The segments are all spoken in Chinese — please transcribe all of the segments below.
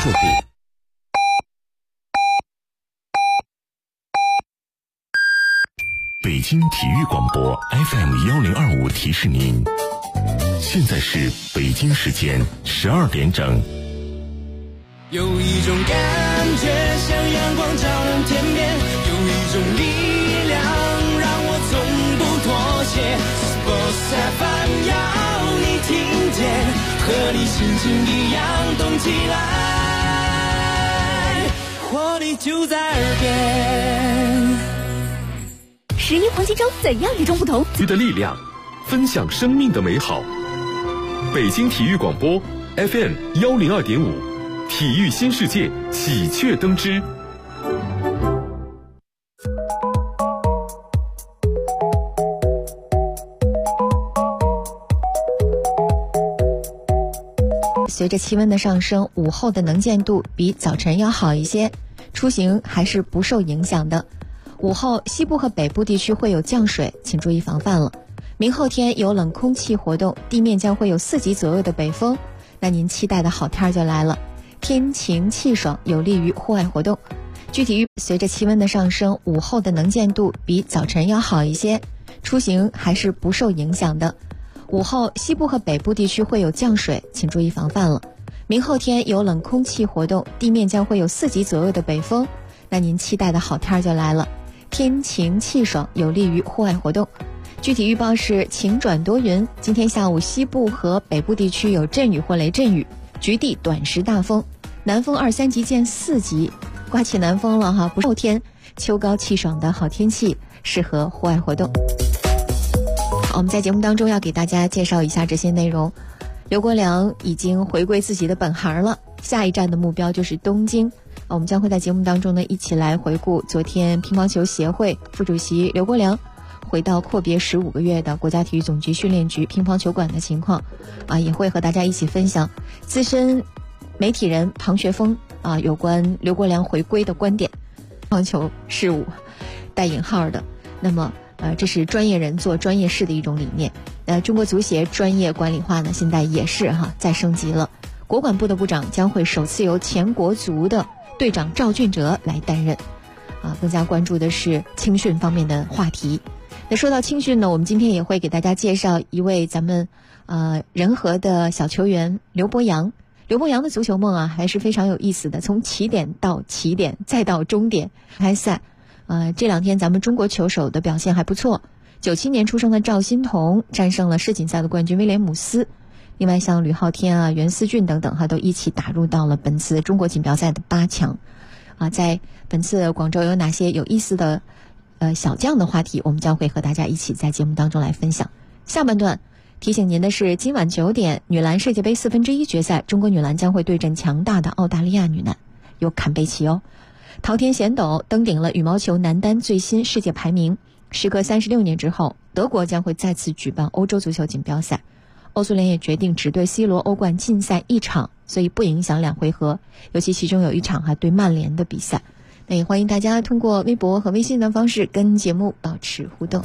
助品。 北京体育广播 FM1025提示您，现在是北京时间12点整。 有一种感觉像阳光照亮天边，有一种力量让我从不妥协。Sports FM 要你听见，和你心情一样动起来，活力就在耳边。 11黄金周怎样与众不同？ 你的力量，分享生命的美好。北京体育广播 FM102.5，体育新世界喜鹊登枝。 随着气温的上升，午后的能见度比早晨要好一些，出行还是不受影响的。午后西部和北部地区会有降水，请注意防范了。明后天有冷空气活动，地面将会有4级左右的北风，那您期待的好天就来了，天晴气爽，有利于户外活动。具体随着气温的上升，午后的能见度比早晨要好一些，出行还是不受影响的。午后西部和北部地区会有降水，请注意防范了。明后天有冷空气活动，地面将会有4级左右的北风，那您期待的好天就来了，天晴气爽，有利于户外活动。具体预报是晴转多云，今天下午西部和北部地区有阵雨或雷阵雨，局地短时大风，南风2、3级见4级，刮起南风了哈，不是后天秋高气爽的好天气，适合户外活动。好，我们在节目当中要给大家介绍一下这些内容。刘国梁已经回归自己的本行了，下一站的目标就是东京。我们将会在节目当中呢一起来回顾昨天乒乓球协会副主席刘国梁回到阔别15个月的国家体育总局训练局乒乓球馆的情况也会和大家一起分享资深媒体人庞学峰有关刘国梁回归的观点。乒乓球事务带引号的，那么这是专业人做专业事的一种理念。中国足协专业管理化呢，现在也是再升级了。国管部的部长将会首次由前国足的队长赵俊哲来担任。更加关注的是青训方面的话题。那说到青训呢，我们今天也会给大家介绍一位咱们仁和的小球员刘博洋。刘博洋的足球梦还是非常有意思的，从起点到起点再到终点开赛。这2天咱们中国球手的表现还不错。97年出生的赵欣彤战胜了世锦赛的冠军威廉姆斯，另外像吕昊天袁思俊等等都一起打入到了本次中国锦标赛的8强。在本次广州有哪些有意思的小将的话题，我们将会和大家一起在节目当中来分享。下半段提醒您的是，今晚9点女篮世界杯1/4决赛，中国女篮将会对阵强大的澳大利亚女篮，有坎贝奇哦。桃田贤斗登顶了羽毛球男单最新世界排名。时隔36年之后，德国将会再次举办欧洲足球锦标赛。欧足联也决定只对 C 罗欧冠禁赛1场，所以不影响2回合，尤其其中有1场对曼联的比赛。那也欢迎大家通过微博和微信的方式跟节目保持互动。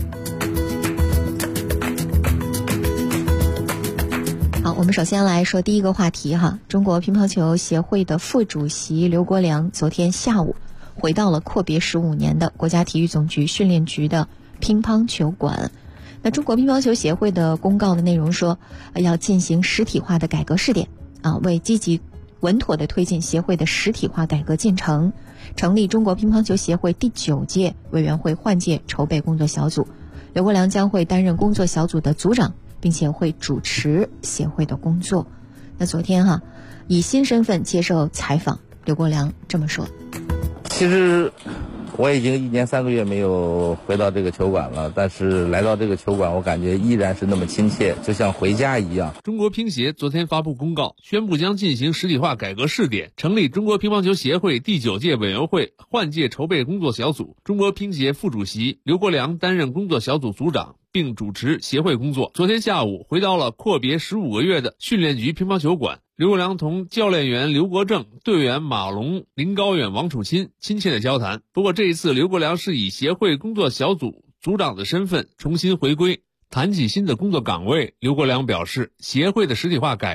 好，我们首先来说第一个话题中国乒乓球协会的副主席刘国梁昨天下午回到了阔别15年的国家体育总局训练局的乒乓球馆。那中国乒乓球协会的公告的内容说，要进行实体化的改革试点为积极稳妥地推进协会的实体化改革进程，成立中国乒乓球协会第9届委员会换届筹备工作小组。刘国梁将会担任工作小组的组长，并且会主持协会的工作。那昨天以新身份接受采访，刘国梁这么说。 其实我已经1年3个月没有回到这个球馆了，但是来到这个球馆，我感觉依然是那么亲切，就像回家一样。 中国乒协昨天发布公告，宣布将进行实体化改革试点，成立中国乒乓球协会第9届委员会换届筹备工作小组。中国乒协副主席刘国梁担任工作小组组长，并主持协会工作。昨天下午回到了阔别15个月的训练局乒乓球馆。刘国梁同教练员刘国正、队员马龙、林高远、王楚钦亲切的交谈。不过这一次刘国梁是以协会工作小组组长的身份重新回归，谈起新的工作岗位，刘国梁表示，协会的实体化改革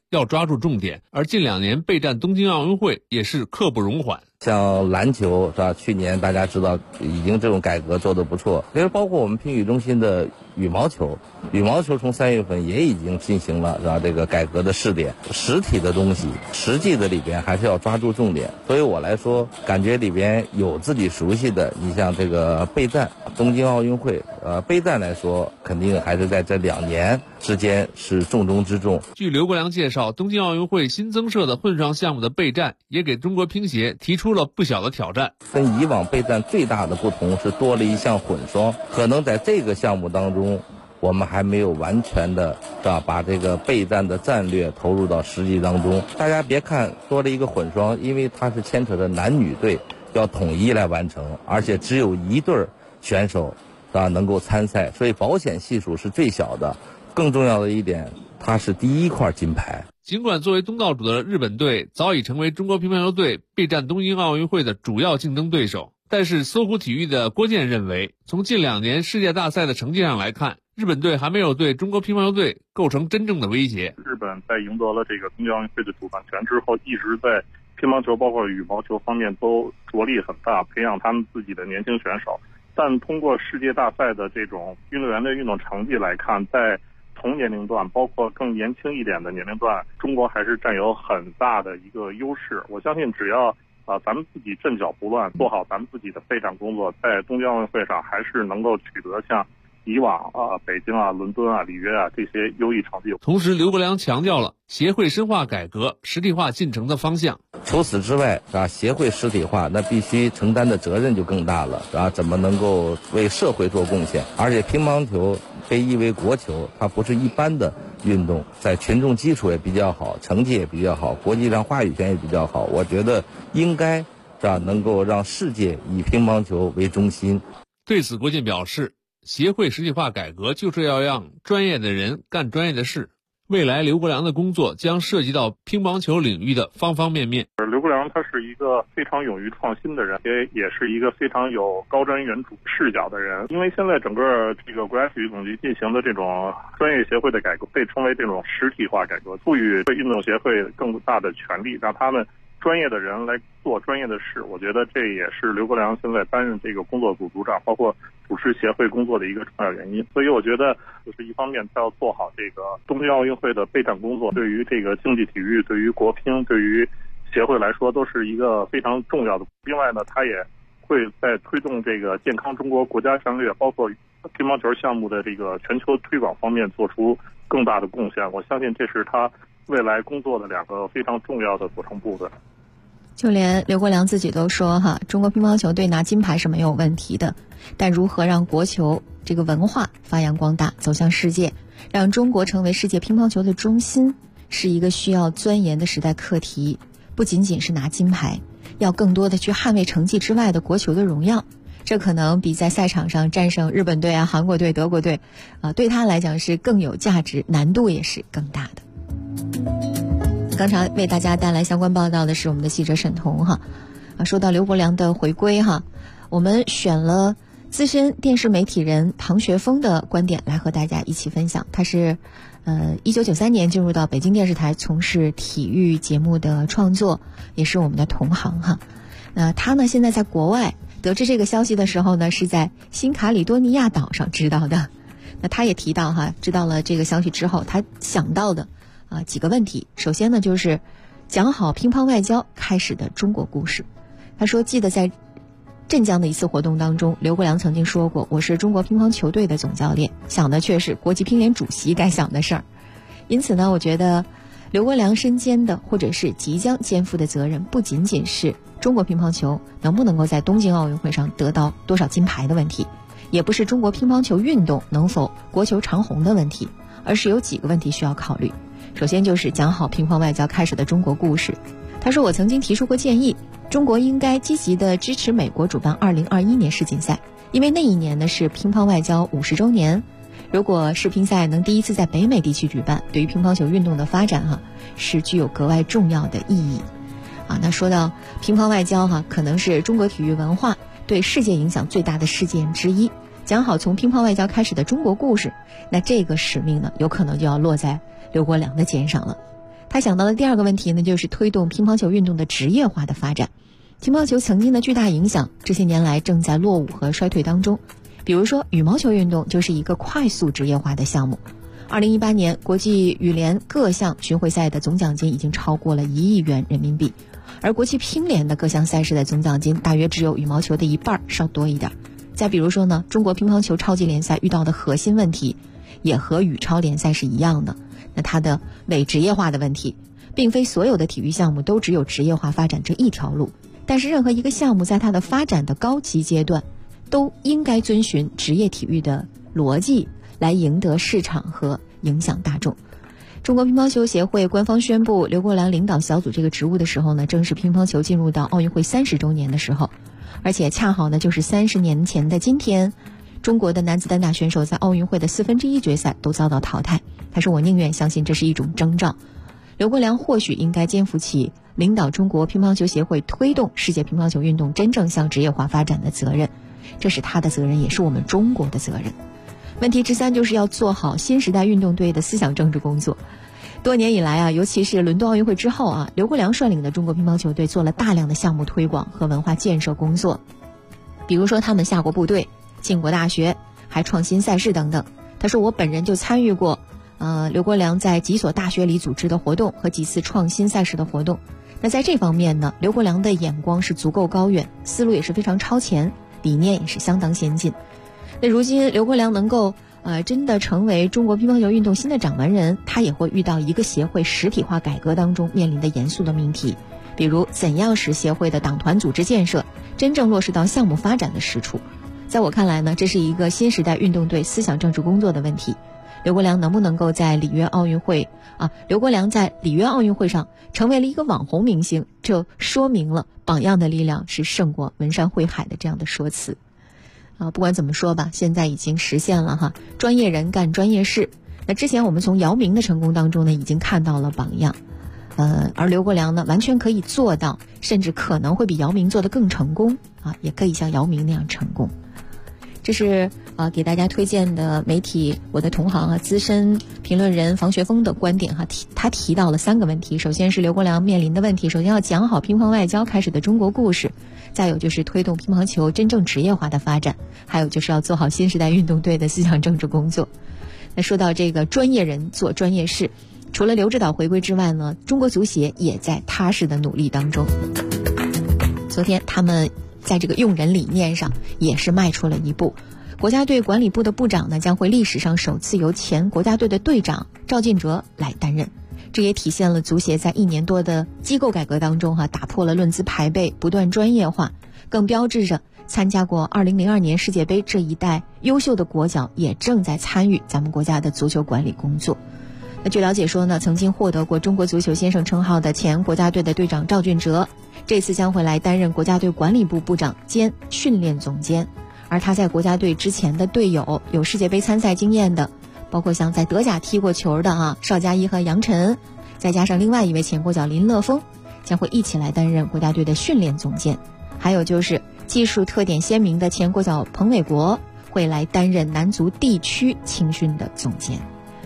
要抓住重点，而近2年备战东京奥运会也是刻不容缓。 像篮球是吧？去年大家知道已经这种改革做得不错，其实包括我们乒羽中心的羽毛球从3月份也已经进行了是吧？这个改革的试点，实体的东西，实际的里边还是要抓住重点。所以我来说，感觉里边有自己熟悉的，你像这个备战东京奥运会，备战来说，肯定还是在这2年之间是重中之重。 据刘国梁介绍，东京奥运会新增设的混双项目的备战，也给中国乒协提出了不小的挑战。 跟以往备战最大的不同是多了一项混双，可能在这个项目当中，我们还没有完全的把这个备战的战略投入到实际当中。大家别看多了一个混双，因为它是牵扯着男女队要统一来完成，而且只有1对选手能够参赛，所以保险系数是最小的。更重要的一点，它是第1块金牌。 尽管作为东道主的日本队早已成为中国乒乓球队备战东京奥运会的主要竞争对手，但是搜狐体育的郭健认为，从近2年世界大赛的成绩上来看，日本队还没有对中国乒乓球队构成真正的威胁。 日本在赢得了这个东京奥运会的主办权之后，一直在乒乓球包括羽毛球方面都着力很大，培养他们自己的年轻选手。但通过世界大赛的这种运动员的运动成绩来看，在同年龄段包括更年轻一点的年龄段，中国还是占有很大的一个优势。我相信只要咱们自己阵脚不乱，做好咱们自己的备战工作，在东京奥运会上还是能够取得像以往北京伦敦里约这些优异成绩。 同时，刘国梁强调了协会深化改革、实体化进程的方向。 除此之外，协会实体化，那必须承担的责任就更大了，怎么能够为社会做贡献？而且乒乓球被誉为国球，它不是一般的运动，在群众基础也比较好，成绩也比较好，国际上话语权也比较好。我觉得应该能够让世界以乒乓球为中心。 对此，郭健表示，协会实体化改革就是要让专业的人干专业的事。未来刘国梁的工作将涉及到乒乓球领域的方方面面。 刘国梁他是一个非常勇于创新的人，也是一个非常有高瞻远瞩视角的人。因为现在整个这个国家体育总局进行的这种专业协会的改革，被称为这种实体化改革，赋予运动协会更大的权利，让他们专业的人来做专业的事。我觉得这也是刘国梁现在担任这个工作组组长，包括主持协会工作的一个重要原因。所以我觉得就是一方面他要做好这个东京奥运会的备战工作，对于这个竞技体育，对于国乒，对于协会来说都是一个非常重要的。另外呢，他也会在推动这个健康中国国家战略，包括乒乓球项目的这个全球推广方面做出更大的贡献。我相信这是他未来工作的2个非常重要的组成部分。 就连刘国梁自己都说中国乒乓球队拿金牌是没有问题的，但如何让国球这个文化发扬光大，走向世界，让中国成为世界乒乓球的中心，是一个需要钻研的时代课题。不仅仅是拿金牌，要更多的去捍卫成绩之外的国球的荣耀。这可能比在赛场上战胜日本队韩国队、德国队对他来讲是更有价值，难度也是更大的。刚才为大家带来相关报道的是我们的记者沈彤说到刘国梁的回归我们选了资深电视媒体人唐学峰的观点来和大家一起分享。他是1993年进入到北京电视台从事体育节目的创作，也是我们的同行他呢现在在国外，得知这个消息的时候呢是在新卡里多尼亚岛上知道的。那他也提到知道了这个消息之后，他想到的几个问题。首先呢，就是讲好乒乓外交开始的中国故事。他说，记得在镇江的一次活动当中，刘国梁曾经说过，我是中国乒乓球队的总教练，想的却是国际乒联主席该想的事儿。因此呢，我觉得刘国梁身兼的或者是即将肩负的责任，不仅仅是中国乒乓球能不能够在东京奥运会上得到多少金牌的问题，也不是中国乒乓球运动能否国球长红的问题，而是有几个问题需要考虑。首先就是讲好乒乓外交开始的中国故事。他说，我曾经提出过建议，中国应该积极地支持美国主办2021年世锦赛，因为那一年呢是乒乓外交50周年。如果世乒赛能第一次在北美地区举办，对于乒乓球运动的发展是具有格外重要的意义那说到乒乓外交可能是中国体育文化对世界影响最大的事件之一。讲好从乒乓外交开始的中国故事，那这个使命呢有可能就要落在刘国梁的肩上了。 他想到的第二个问题呢，就是推动乒乓球运动的职业化的发展。乒乓球曾经的巨大影响，这些年来正在落伍和衰退当中。比如说，羽毛球运动就是一个快速职业化的项目。2018年，国际羽联各项巡回赛的总奖金已经超过了1亿元人民币，而国际乒联的各项赛事的总奖金大约只有羽毛球的一半，稍多一点。再比如说呢，中国乒乓球超级联赛遇到的核心问题，也和羽超联赛是一样的。那它的伪职业化的问题，并非所有的体育项目都只有职业化发展这一条路。但是任何一个项目在它的发展的高级阶段，都应该遵循职业体育的逻辑来赢得市场和影响大众。中国乒乓球协会官方宣布刘国梁领导小组这个职务的时候呢，正是乒乓球进入到奥运会30周年的时候，而且恰好呢就是30年前的今天，中国的男子单打选手在奥运会的1/4决赛都遭到淘汰。但是我宁愿相信这是一种征兆，刘国梁或许应该肩负起领导中国乒乓球协会推动世界乒乓球运动真正向职业化发展的责任，这是他的责任，也是我们中国的责任。问题之3就是要做好新时代运动队的思想政治工作。多年以来啊，尤其是伦敦奥运会之后啊，刘国梁率领的中国乒乓球队做了大量的项目推广和文化建设工作。比如说他们下过部队，进过大学，还创新赛事等等。他说我本人就参与过刘国梁在几所大学里组织的活动和几次创新赛事的活动。那在这方面呢，刘国梁的眼光是足够高远，思路也是非常超前，理念也是相当先进。那如今刘国梁能够真的成为中国乒乓球运动新的掌门人，他也会遇到一个协会实体化改革当中面临的严肃的命题，比如怎样使协会的党团组织建设真正落实到项目发展的实处。在我看来呢，这是一个新时代运动队思想政治工作的问题。刘国梁能不能够在里约奥运会上成为了一个网红明星，这说明了榜样的力量是胜过文山会海的这样的说辞。不管怎么说吧，现在已经实现了哈，专业人干专业事。那之前我们从姚明的成功当中呢，已经看到了榜样，而刘国梁呢，完全可以做到，甚至可能会比姚明做得更成功也可以像姚明那样成功。这是给大家推荐的媒体我的同行资深评论人房学峰的观点他提到了3个问题。首先是刘国梁面临的问题，首先要讲好乒乓外交开始的中国故事，再有就是推动乒乓球真正职业化的发展，还有就是要做好新时代运动队的思想政治工作。那说到这个专业人做专业事，除了刘指导回归之外呢，中国足协也在踏实的努力当中。昨天他们在这个用人理念上也是迈出了一步。国家队管理部的部长呢，将会历史上首次由前国家队的队长赵俊哲来担任。这也体现了足协在1年多的机构改革当中打破了论资排辈，不断专业化，更标志着参加过2002年世界杯这一代优秀的国脚也正在参与咱们国家的足球管理工作。那据了解说呢，曾经获得过中国足球先生称号的前国家队的队长赵俊哲，这次将会来担任国家队管理部部长兼训练总监。而他在国家队之前的队友有世界杯参赛经验的，包括像在德甲踢过球的邵佳一和杨晨，再加上另外一位前国脚林乐峰，将会一起来担任国家队的训练总监。还有就是技术特点鲜明的前国脚彭伟国会来担任男足地区青训的总监。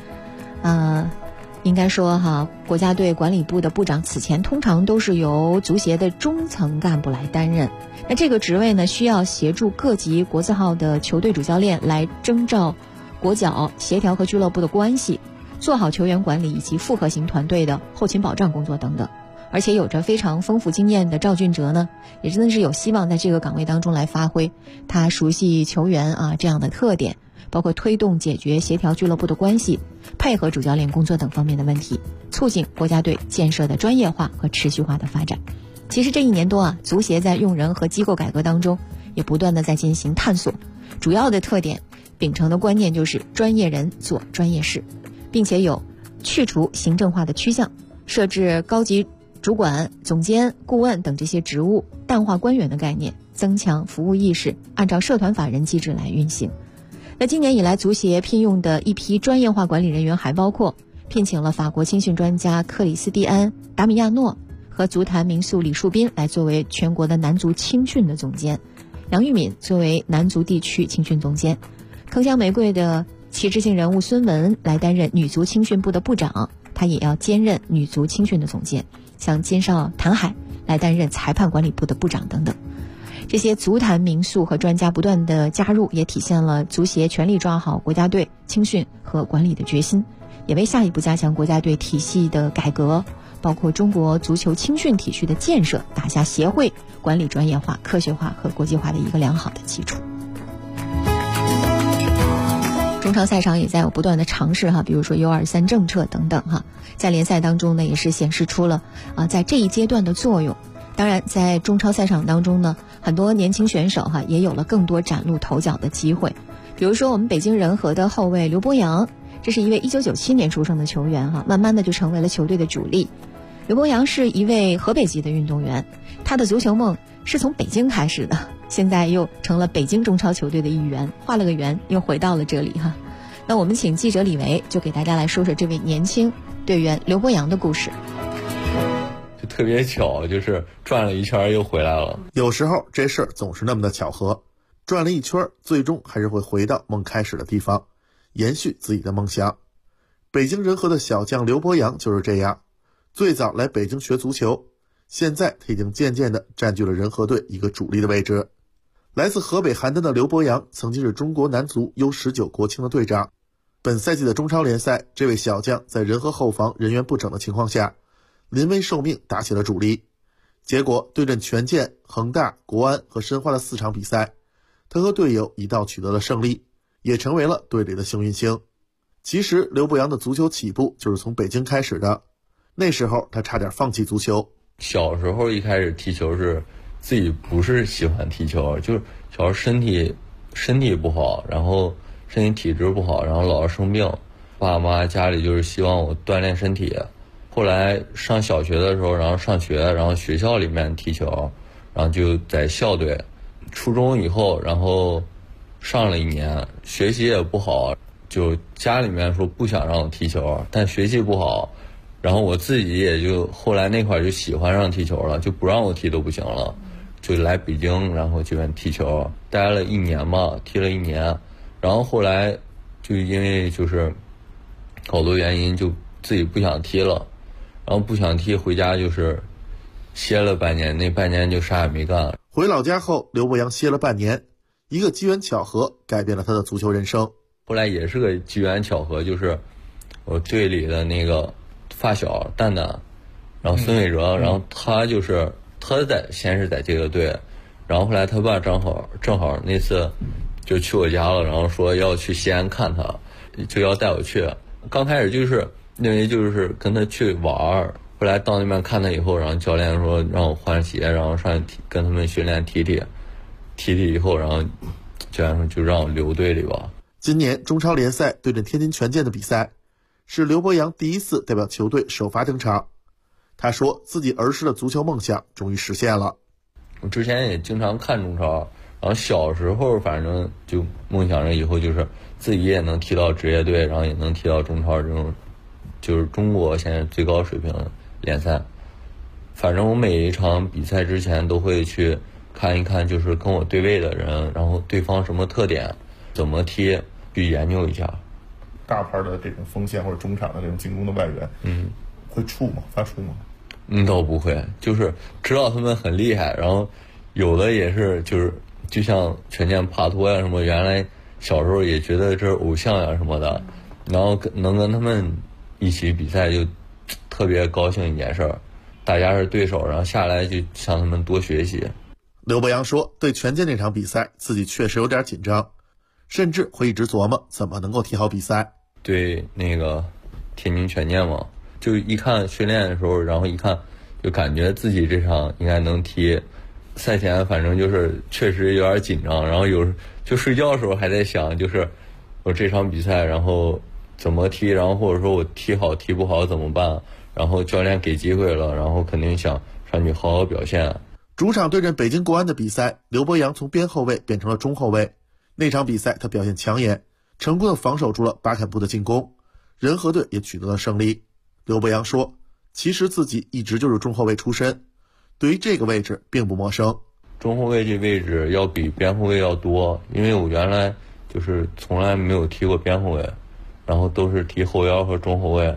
应该说国家队管理部的部长此前通常都是由足协的中层干部来担任。那这个职位呢，需要协助各级国字号的球队主教练来征召国脚，协调和俱乐部的关系，做好球员管理以及复合型团队的后勤保障工作等等。而且有着非常丰富经验的赵俊哲呢，也真的是有希望在这个岗位当中来发挥他熟悉球员这样的特点，包括推动解决协调俱乐部的关系，配合主教练工作等方面的问题，促进国家队建设的专业化和持续化的发展。其实这1年多足协在用人和机构改革当中也不断的在进行探索，主要的特点秉承的观念就是专业人做专业事，并且有去除行政化的趋向，设置高级主管、总监、顾问等这些职务，淡化官员的概念，增强服务意识，按照社团法人机制来运行。那今年以来，足协聘用的一批专业化管理人员还包括聘请了法国青训专家克里斯蒂安·达米亚诺和足坛名宿李树斌来作为全国的男足青训的总监，杨玉敏作为男足地区青训总监，铿锵玫瑰的旗帜性人物孙雯来担任女足青训部的部长，他他也要兼任女足青训的总监，像监少谭海来担任裁判管理部的部长等等。这些足坛名宿和专家不断的加入，也体现了足协全力抓好国家队青训和管理的决心，也为下一步加强国家队体系的改革，包括中国足球青训体系的建设，打下协会管理专业化、科学化和国际化的一个良好的基础。中超赛场也在有不断的尝试比如说 U23 政策等等在联赛当中呢，也是显示出了在这一阶段的作用。当然在中超赛场当中呢，很多年轻选手也有了更多崭露头角的机会。比如说我们北京人和的后卫刘博洋，这是一位1997年出生的球员慢慢的就成为了球队的主力。刘博洋是一位河北籍的运动员，他的足球梦是从北京开始的，现在又成了北京中超球队的一员，画了个圆又回到了这里那我们请记者李维就给大家来说说这位年轻队员刘博洋的故事。 就特别巧，就是转了一圈又回来了。 有时候这事儿总是那么的巧合，转了一圈最终还是会回到梦开始的地方，延续自己的梦想。北京人和的小将刘博洋就是这样，最早来北京学足球，现在他已经渐渐地占据了人和队一个主力的位置。来自河北邯郸的刘博洋曾经是中国男足 U19 国青的队长。本赛季的中超联赛，这位小将在人和后防人员不整的情况下，临危受命打起了主力。结果对阵权健、恒大、国安和申花的4场比赛，他和队友一道取得了胜利，也成为了队里的幸运星。其实刘博洋的足球起步就是从北京开始的，那时候他差点放弃足球。 小时候一开始踢球是自己不是喜欢踢球，就是小时候身体不好，然后身体体质不好，然后老是生病，爸妈家里就是希望我锻炼身体。后来上小学的时候，然后上学，然后学校里面踢球，然后就在校队。初中以后，然后上了1年，学习也不好，就家里面说不想让我踢球，但学习不好，然后我自己也就后来那会儿就喜欢上踢球了，就不让我踢都不行了，就来北京，然后这边踢球，待了1年嘛，踢了1年，然后后来就因为就是好多原因，就自己不想踢了，然后不想踢，回家就是歇了半年，那半年就啥也没干。 回老家后，刘博洋歇了半年，一个机缘巧合改变了他的足球人生。 后来也是个机缘巧合，就是我队里的那个发小蛋蛋，然后孙伟哲，然后他先是在这个队，然后后来他爸正好那次就去我家了，然后说要去西安看他，就要带我去。刚开始就是因为就是跟他去玩，后来到那边看他以后，然后教练说让我换鞋，然后上去跟他们训练踢以后，然后教练说就让我留队里吧。 今年中超联赛对阵天津权健的比赛，是刘博洋第一次代表球队首发登场。他说自己儿时的足球梦想终于实现了。 我之前也经常看中超，然后小时候反正就梦想着以后就是自己也能踢到职业队，然后也能踢到中超这种就是中国现在最高水平的联赛。反正我每一场比赛之前都会去看一看，就是跟我对位的人，然后对方什么特点，怎么踢，去研究一下。 大牌的这种锋线或者中场的这种进攻的外援，会发怵吗？ 倒不会，就是知道他们很厉害，然后有的也是就像权健、帕托呀什么，原来小时候也觉得这是偶像呀什么的，然后能跟他们一起比赛就特别高兴一件事儿，大家是对手，然后下来就向他们多学习。 刘博洋说，对权健那场比赛自己确实有点紧张，甚至会一直琢磨怎么能够踢好比赛。 对那个天津权健嘛，就一看训练的时候，然后一看就感觉自己这场应该能踢。赛前反正就是确实有点紧张，然后就睡觉的时候还在想，就是我这场比赛然后怎么踢，然后或者说我踢好踢不好怎么办，然后教练给机会了，然后肯定想上去好好表现。 主场对阵北京国安的比赛，刘博洋从边后卫变成了中后卫。那场比赛他表现抢眼，成功的防守住了巴坎布的进攻，人和队也取得了胜利。刘博洋说，其实自己一直就是中后卫出身，对于这个位置并不陌生。 中后卫这位置要比边后卫要多，因为我原来就是从来没有踢过边后卫，然后都是踢后腰和中后卫，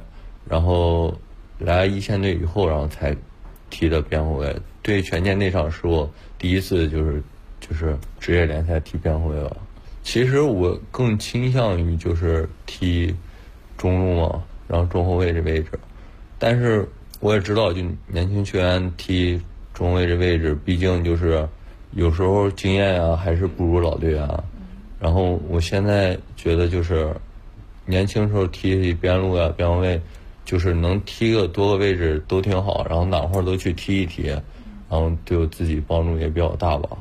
然后来一线队以后，然后才踢的边后卫。对权健那场是我第一次就是职业联赛踢边后卫吧。其实我更倾向于就是踢中路嘛，然后中后卫这位置。但是我也知道，就年轻球员踢中卫这位置，毕竟就是有时候经验啊还是不如老队员。然后我现在觉得就是年轻时候踢边路啊边后卫，就是能踢个多个位置都挺好，然后哪块都去踢一踢，然后对我自己帮助也比较大吧。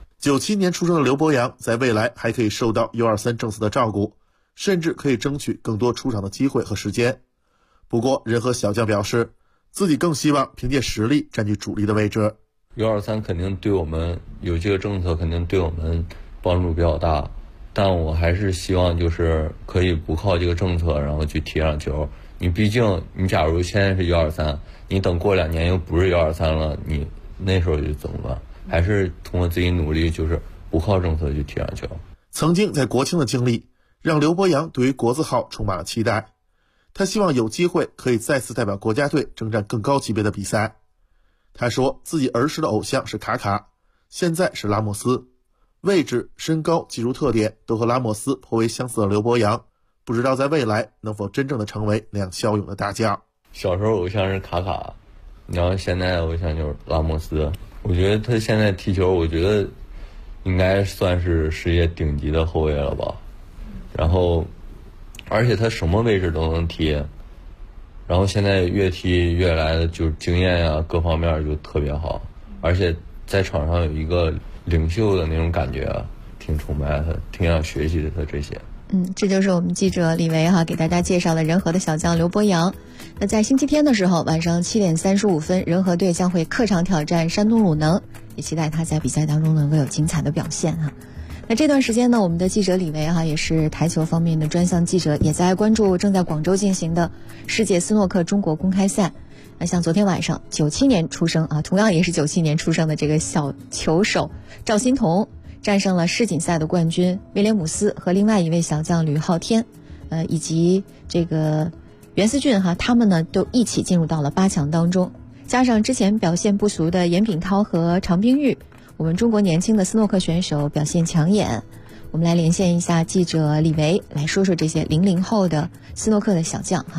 97年出生的刘博洋，在未来还可以受到 U23 政策的照顾，甚至可以争取更多出场的机会和时间。不过仁和小将表示，自己更希望凭借实力占据主力的位置。 U23肯定对我们有这个政策，肯定对我们帮助比较大，但我还是希望就是可以不靠这个政策，然后去踢上球。你毕竟你假如现在是U23，你等过2年又不是U23了，你那时候就怎么办？还是通过自己努力，就是不靠政策去踢上球。 曾经在国青的经历让刘博洋对于国字号充满了期待，他希望有机会可以再次代表国家队征战更高级别的比赛。他说自己儿时的偶像是卡卡，现在是拉莫斯，位置、身高、技术特点都和拉莫斯颇为相似的刘博洋，不知道在未来能否真正的成为那样骁勇的大将。 小时候偶像是卡卡，然后现在的偶像就是拉莫斯。我觉得他现在踢球，我觉得应该算是世界顶级的后卫了吧。然后而且他什么位置都能踢，然后现在越踢越来的就是经验呀，各方面就特别好，而且在场上有一个领袖的那种感觉，挺崇拜他，挺想学习的他这些。 这就是我们记者李维给大家介绍的仁和的小将刘博洋。那在星期天的时候，晚上7点35分，仁和队将会客场挑战山东鲁能，也期待他在比赛当中能够有精彩的表现那这段时间呢，我们的记者李维也是台球方面的专项记者，也在关注正在广州进行的世界斯诺克中国公开赛。那像昨天晚上97年出生同样也是97年出生的这个小球手赵心童，战胜了世锦赛的冠军威廉姆斯和另外一位小将吕昊天，以及这个袁思俊他们呢都一起进入到了8强当中。加上之前表现不俗的严炳涛和常冰玉，我们中国年轻的斯诺克选手表现抢眼。我们来连线一下记者李维，来说说这些00后的斯诺克的小将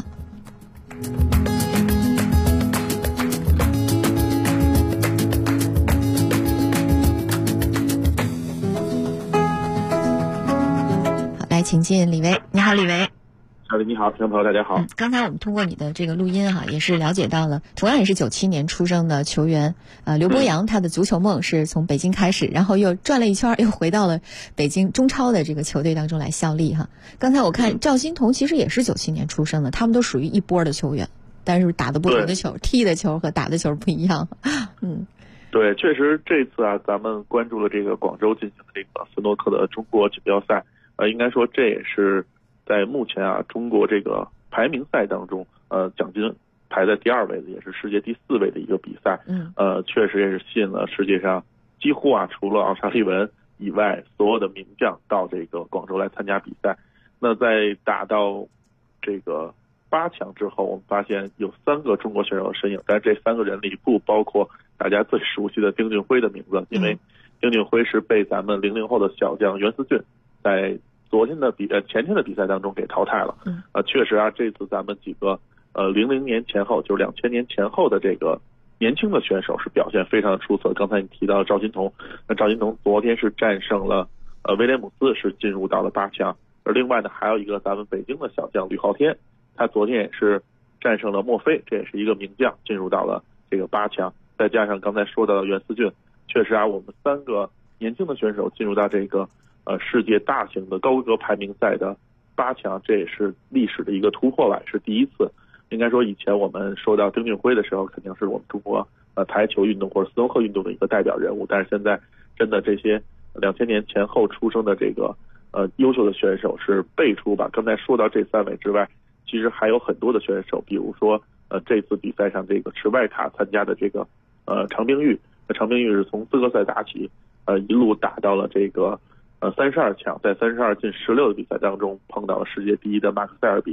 来，请进李维。你好，李维。 小李你好，听众朋友大家好。 刚才我们通过你的这个录音也是了解到了，同样也是97年出生的球员刘博洋，他的足球梦是从北京开始，然后又转了一圈，又回到了北京中超的这个球队当中来效力刚才我看赵心童其实也是97年出生的，他们都属于一波的球员，但是打的不同的球，踢的球和打的球不一样。 对，确实这次咱们关注了这个广州进行的这个斯诺克的中国锦标赛，应该说这也是在目前中国这个排名赛当中，奖金排在第2位的，也是世界第4位的一个比赛。确实也是吸引了世界上几乎除了奥沙利文以外所有的名将到这个广州来参加比赛。那在打到这个8强之后，我们发现有3个中国选手的身影，但是这3个人里不包括大家最熟悉的丁俊晖的名字，因为丁俊晖是被咱们00后的小将袁思俊在前天的比赛当中给淘汰了。确实这次咱们几个00年前后，就是2000年前后的这个年轻的选手是表现非常的出色。刚才你提到赵心童，那赵心童昨天是战胜了威廉姆斯，是进入到了8强。而另外呢，还有一个咱们北京的小将吕昊天，他昨天也是战胜了墨菲，这也是一个名将，进入到了这个8强。再加上刚才说到的袁思俊，确实我们3个年轻的选手进入到这个世界大型的高格排名赛的8强，这也是历史的一个突破吧，是第一次。应该说以前我们说到丁俊晖的时候，肯定是我们中国台球运动或者斯诺克运动的一个代表人物，但是现在真的这些2000年前后出生的这个优秀的选手是辈出吧。刚才说到这3位之外，其实还有很多的选手，比如说这次比赛上这个持外卡参加的这个常冰玉，常冰玉是从资格赛打起，一路打到了这个32强，在32进16的比赛当中碰到了世界第1的马克塞尔比。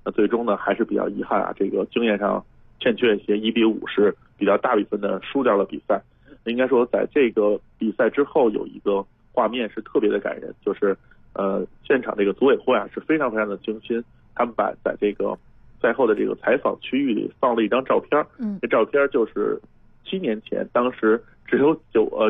那最终呢还是比较遗憾啊，这个经验上欠缺一些，1-5是比较大比分的输掉了比赛。应该说在这个比赛之后有一个画面是特别的感人，就是现场这个组委会啊是非常非常的精心，他们在这个赛后的这个采访区域里放了一张照片，这照片就是7年前，当时只有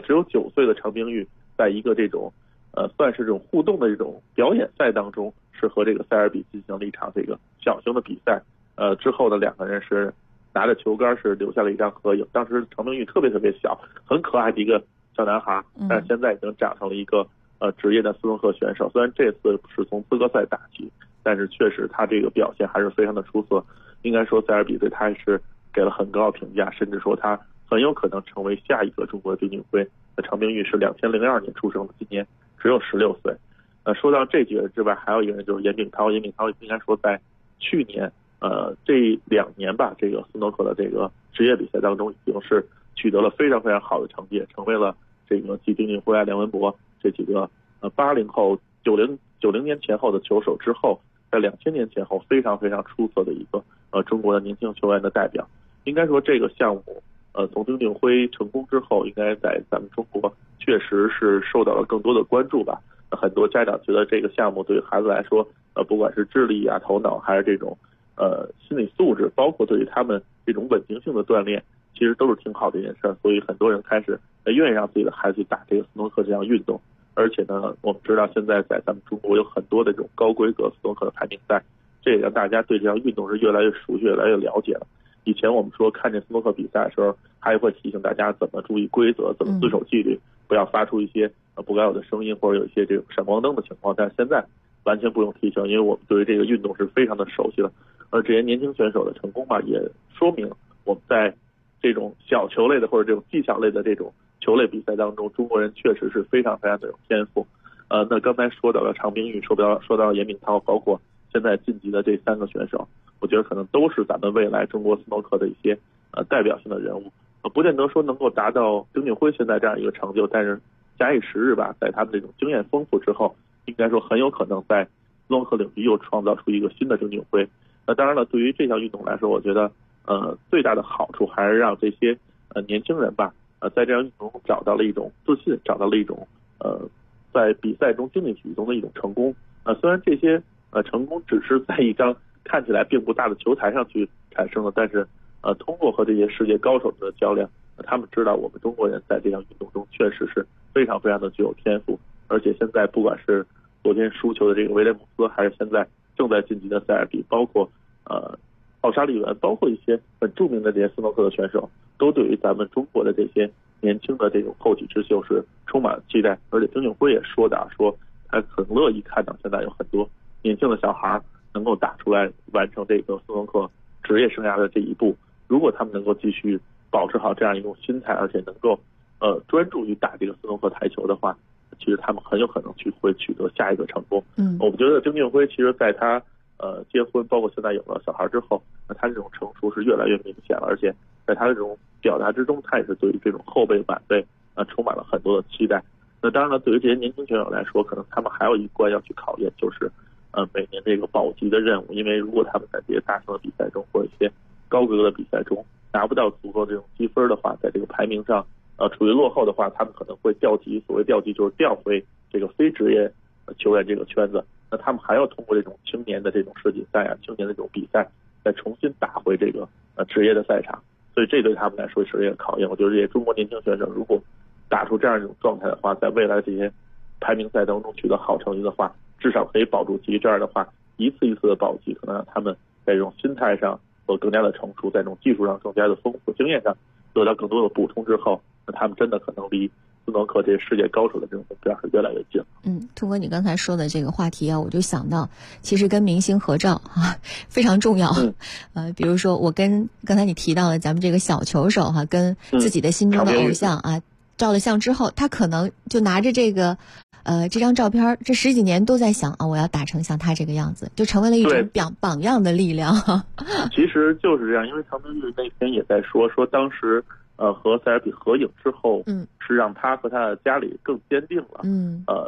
9岁的常冰玉，在一个这种算是这种互动的这种表演赛当中，是和这个塞尔比进行了一场这个小型的比赛。之后呢，2个人是拿着球杆是留下了一张合影。当时常冰玉特别特别小，很可爱的一个小男孩，但是现在已经长成了一个职业的斯诺克选手。虽然这次是从资格赛打起，但是确实他这个表现还是非常的出色。应该说塞尔比对他是给了很高的评价，甚至说他很有可能成为下一个中国丁俊晖。常冰玉是2002年出生的，今年只有16岁。说到这几个人之外，还有一个人就是严炳涛。严炳涛应该说在去年这2年吧，这个斯诺克的这个职业比赛当中，已经是取得了非常非常好的成绩，成为了这个继丁俊晖、梁文博这几个80后、90年前后的球手之后，在2000年前后非常非常出色的一个中国的年轻球员的代表。应该说这个项目从丁俊晖成功之后，应该在咱们中国确实是受到了更多的关注吧。很多家长觉得这个项目对于孩子来说，不管是智力啊、头脑，还是这种心理素质，包括对于他们这种稳定性的锻炼，其实都是挺好的一件事。所以很多人开始愿意让自己的孩子去打这个斯诺克这项运动。而且呢，我们知道现在在咱们中国有很多的这种高规格斯诺克的排名赛，这也让大家对这项运动是越来越熟悉、越来越了解了。以前我们说看见斯诺克比赛的时候，还会提醒大家怎么注意规则，怎么遵守纪律，不要发出一些不该有的声音，或者有一些这种闪光灯的情况。但是现在完全不用提醒，因为我们对于这个运动是非常的熟悉了。而这些年轻选手的成功吧，也说明我们在这种小球类的或者这种技巧类的这种球类比赛当中，中国人确实是非常非常的有天赋。那刚才说到了常冰玉，说到了严炳涛，包括现在晋级的这3个选手，我觉得可能都是咱们未来中国斯诺克的一些代表性的人物。不见得说能够达到丁俊晖现在这样一个成就，但是假以时日吧，在他的这种经验丰富之后，应该说很有可能在斯诺克领域又创造出一个新的丁俊晖。那当然了，对于这项运动来说，我觉得最大的好处还是让这些年轻人吧，在这项运动中找到了一种自信，找到了一种在比赛中经历体育中的一种成功。虽然这些成功只是在一张看起来并不大的球台上去产生的，但是通过和这些世界高手的较量，他们知道我们中国人在这项运动中确实是非常非常的具有天赋。而且现在不管是昨天输球的这个威廉姆斯，还是现在正在晋级的塞尔比，包括奥沙利文，包括一些很著名的这些斯诺克的选手，都对于咱们中国的这些年轻的这种后起之秀是充满了期待。而且丁俊晖也说他很乐意看到现在有很多年轻的小孩能够打出来，完成这个斯诺克职业生涯的这一步。如果他们能够继续保持好这样一种心态，而且能够专注于打这个斯诺克台球的话，其实他们很有可能会取得下一个成功。我们觉得丁俊晖其实在他结婚，包括现在有了小孩之后，那他这种成熟是越来越明显了。而且在他的这种表达之中，他也是对于这种后辈晚辈充满了很多的期待。那当然了，对于这些年轻选手来说，可能他们还有一关要去考验，就是每年这个保级的任务。因为如果他们在这些大型的比赛中或者一些高规格的比赛中拿不到足够这种积分的话，在这个排名上处于落后的话，他们可能会调级。所谓调级就是调回这个非职业球员这个圈子。那他们还要通过这种青年的这种世锦赛青年的这种比赛，再重新打回这个职业的赛场。所以这对他们来说是一个考验。我觉得这些中国年轻选手如果打出这样一种状态的话，在未来这些排名赛当中取得好成绩的话，至少可以保住级。这样的话，一次一次的保级，可能让他们在这种心态上更加的成熟，在这种技术上更加的丰富，经验上得到更多的补充之后，那他们真的可能离斯诺克这些世界高手的这种目标是越来越近。 通过你刚才说的这个话题啊，我就想到，其实跟明星合照非常重要。比如说我跟刚才你提到的咱们这个小球手跟自己的心中的偶像照了相之后，他可能就拿着这个这张照片，这10几年都在想我要打成像他这个样子，就成为了一种榜样的力量。 其实就是这样，因为常冰玉那天也在说当时和塞尔比合影之后，是让他和他的家里更坚定了。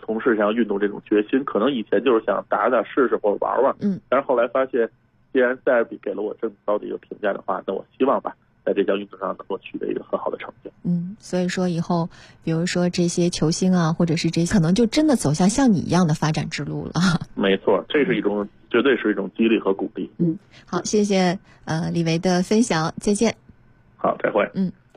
从事这项运动这种决心。可能以前就是想打打试试或者玩玩，但是后来发现，既然塞尔比给了我这么高的一个评价的话，那我希望吧，在这项运动上能够取得一个很好的成就。 所以说以后，比如说这些球星啊，或者是这些，可能就真的走向像你一样的发展之路了。 没错，这是一种绝对是一种激励和鼓励。 好，谢谢李维的分享，再见。 好，再会。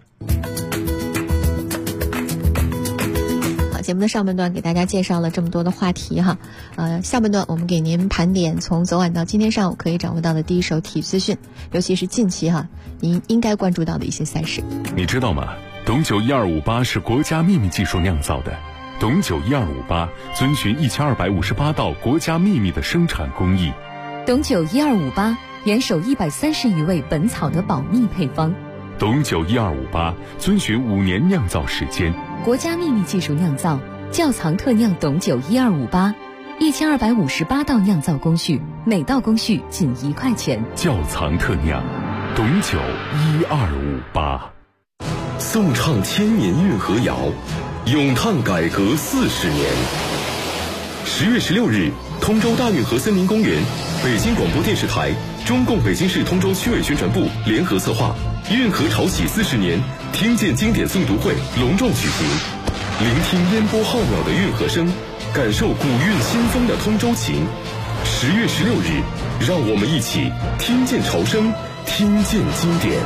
好，节目的上半段给大家介绍了这么多的话题哈，下半段我们给您盘点从昨晚到今天上午可以掌握到的第一手体育资讯，尤其是近期哈您应该关注到的一些赛事。 你知道吗？董酒1258是国家秘密技术酿造的，董酒1258遵循1258道国家秘密的生产工艺。 董酒1258严守130余位本草的保密配方。 董酒1258遵循5年酿造时间， 国家秘密技术酿造，窖藏特酿董酒1258，1258道酿造工序，每道工序仅1块钱。 窖藏特酿，董酒1258。 颂唱千年运河谣，咏叹改革40年。10月16日，通州大运河森林公园，北京广播电视台、中共北京市通州区委宣传部联合策划运河潮起40年听见经典诵读会隆重举行，聆听烟波浩渺的运河声，感受古韵新风的通州情。10月16日，让我们一起听见潮声，听见经典。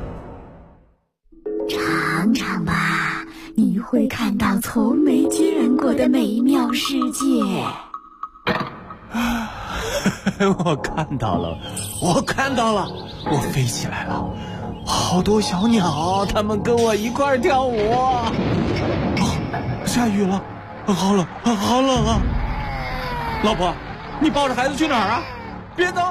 尝尝吧，你会看到从没见过的美妙世界。 我看到了，我飞起来了，好多小鸟，它们跟我一块儿跳舞。下雨了，好冷啊！老婆，你抱着孩子去哪儿啊？别走！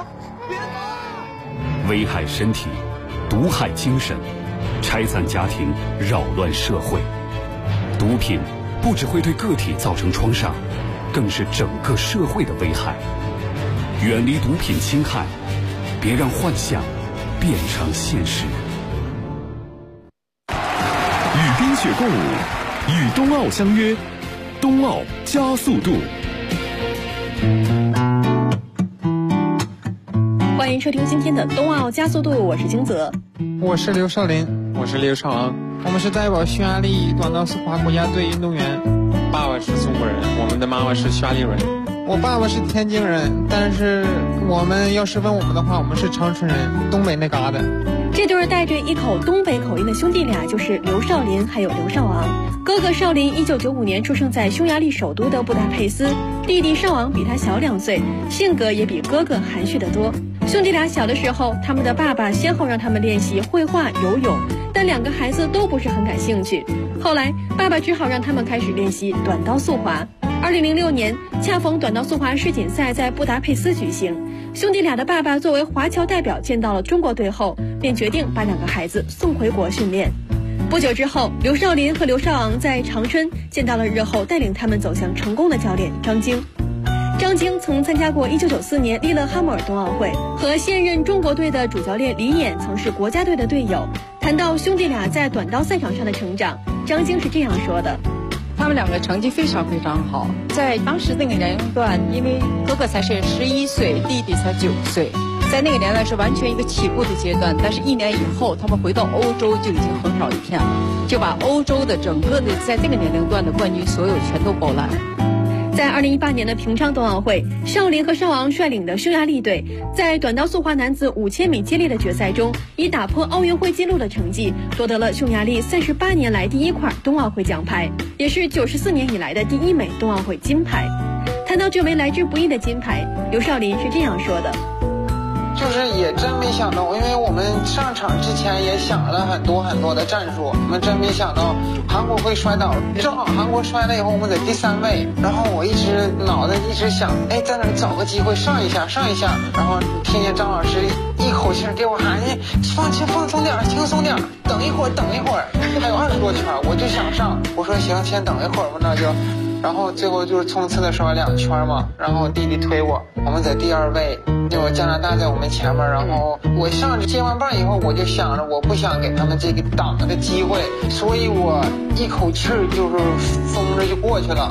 危害身体，毒害精神，拆散家庭，扰乱社会。毒品不只会对个体造成创伤，更是整个社会的危害。远离毒品侵害，别让幻想变成现实。 与冰雪共舞，与冬奥相约，冬奥加速度。 欢迎收听今天的冬奥加速度，我是金泽， 我是刘少林，我是刘少昂，我们是代表匈牙利短道速滑国家队运动员。爸爸是中国人，我们的妈妈是匈牙利人。我爸爸是天津人，但是我们要是问我们的话，我们是长春人，东北那嘎达。 这就是带着一口东北口音的兄弟俩，就是刘少林还有刘少昂。哥哥少林1995年出生在匈牙利首都的布达佩斯，弟弟少昂比他小2岁，性格也比哥哥含蓄得多。兄弟俩小的时候，他们的爸爸先后让他们练习绘画、游泳，但2个孩子都不是很感兴趣。后来爸爸只好让他们开始练习短道速滑。2006年，恰逢短道速滑世锦赛在布达佩斯举行，兄弟俩的爸爸作为华侨代表见到了中国队后，便决定把2个孩子送回国训练。不久之后，刘少林和刘少昂在长春见到了日后带领他们走向成功的教练张晶。张晶曾参加过1994年利勒哈默尔冬奥会，和现任中国队的主教练李撵曾是国家队的队友。谈到兄弟俩在短道赛场上的成长，张晶是这样说的： 他们2个成绩非常非常好，在当时那个年龄段，因为哥哥才是11岁，弟弟才9岁，在那个年代是完全一个起步的阶段。但是1年以后，他们回到欧洲就已经横扫一片了，就把欧洲的整个的在这个年龄段的冠军所有全都包揽。 在2018年的平昌冬奥会，少林和少昂率领的匈牙利队在短道速滑男子5000米接力的决赛中，以打破奥运会纪录的成绩夺得了匈牙利38年来第1块冬奥会奖牌，也是94年以来的第1枚冬奥会金牌。谈到这枚来之不易的金牌，刘少林是这样说的： 就是也真没想到，因为我们上场之前也想了很多的战术，我们真没想到韩国会摔倒，正好韩国摔了以后我们在第3位，然后我脑袋一直想，在那找个机会上一下，然后听见张老师一口气给我喊，放松点，轻松点，等一会儿，还有20多圈，我就想上，我说行，先等一会儿吧，那就。然后最后就是冲刺的时候2圈嘛，然后弟弟推我们在第2位，就加拿大在我们前面，然后我上去接完棒以后，我就想着我不想给他们这个挡的机会，所以我一口气就是疯着就过去了。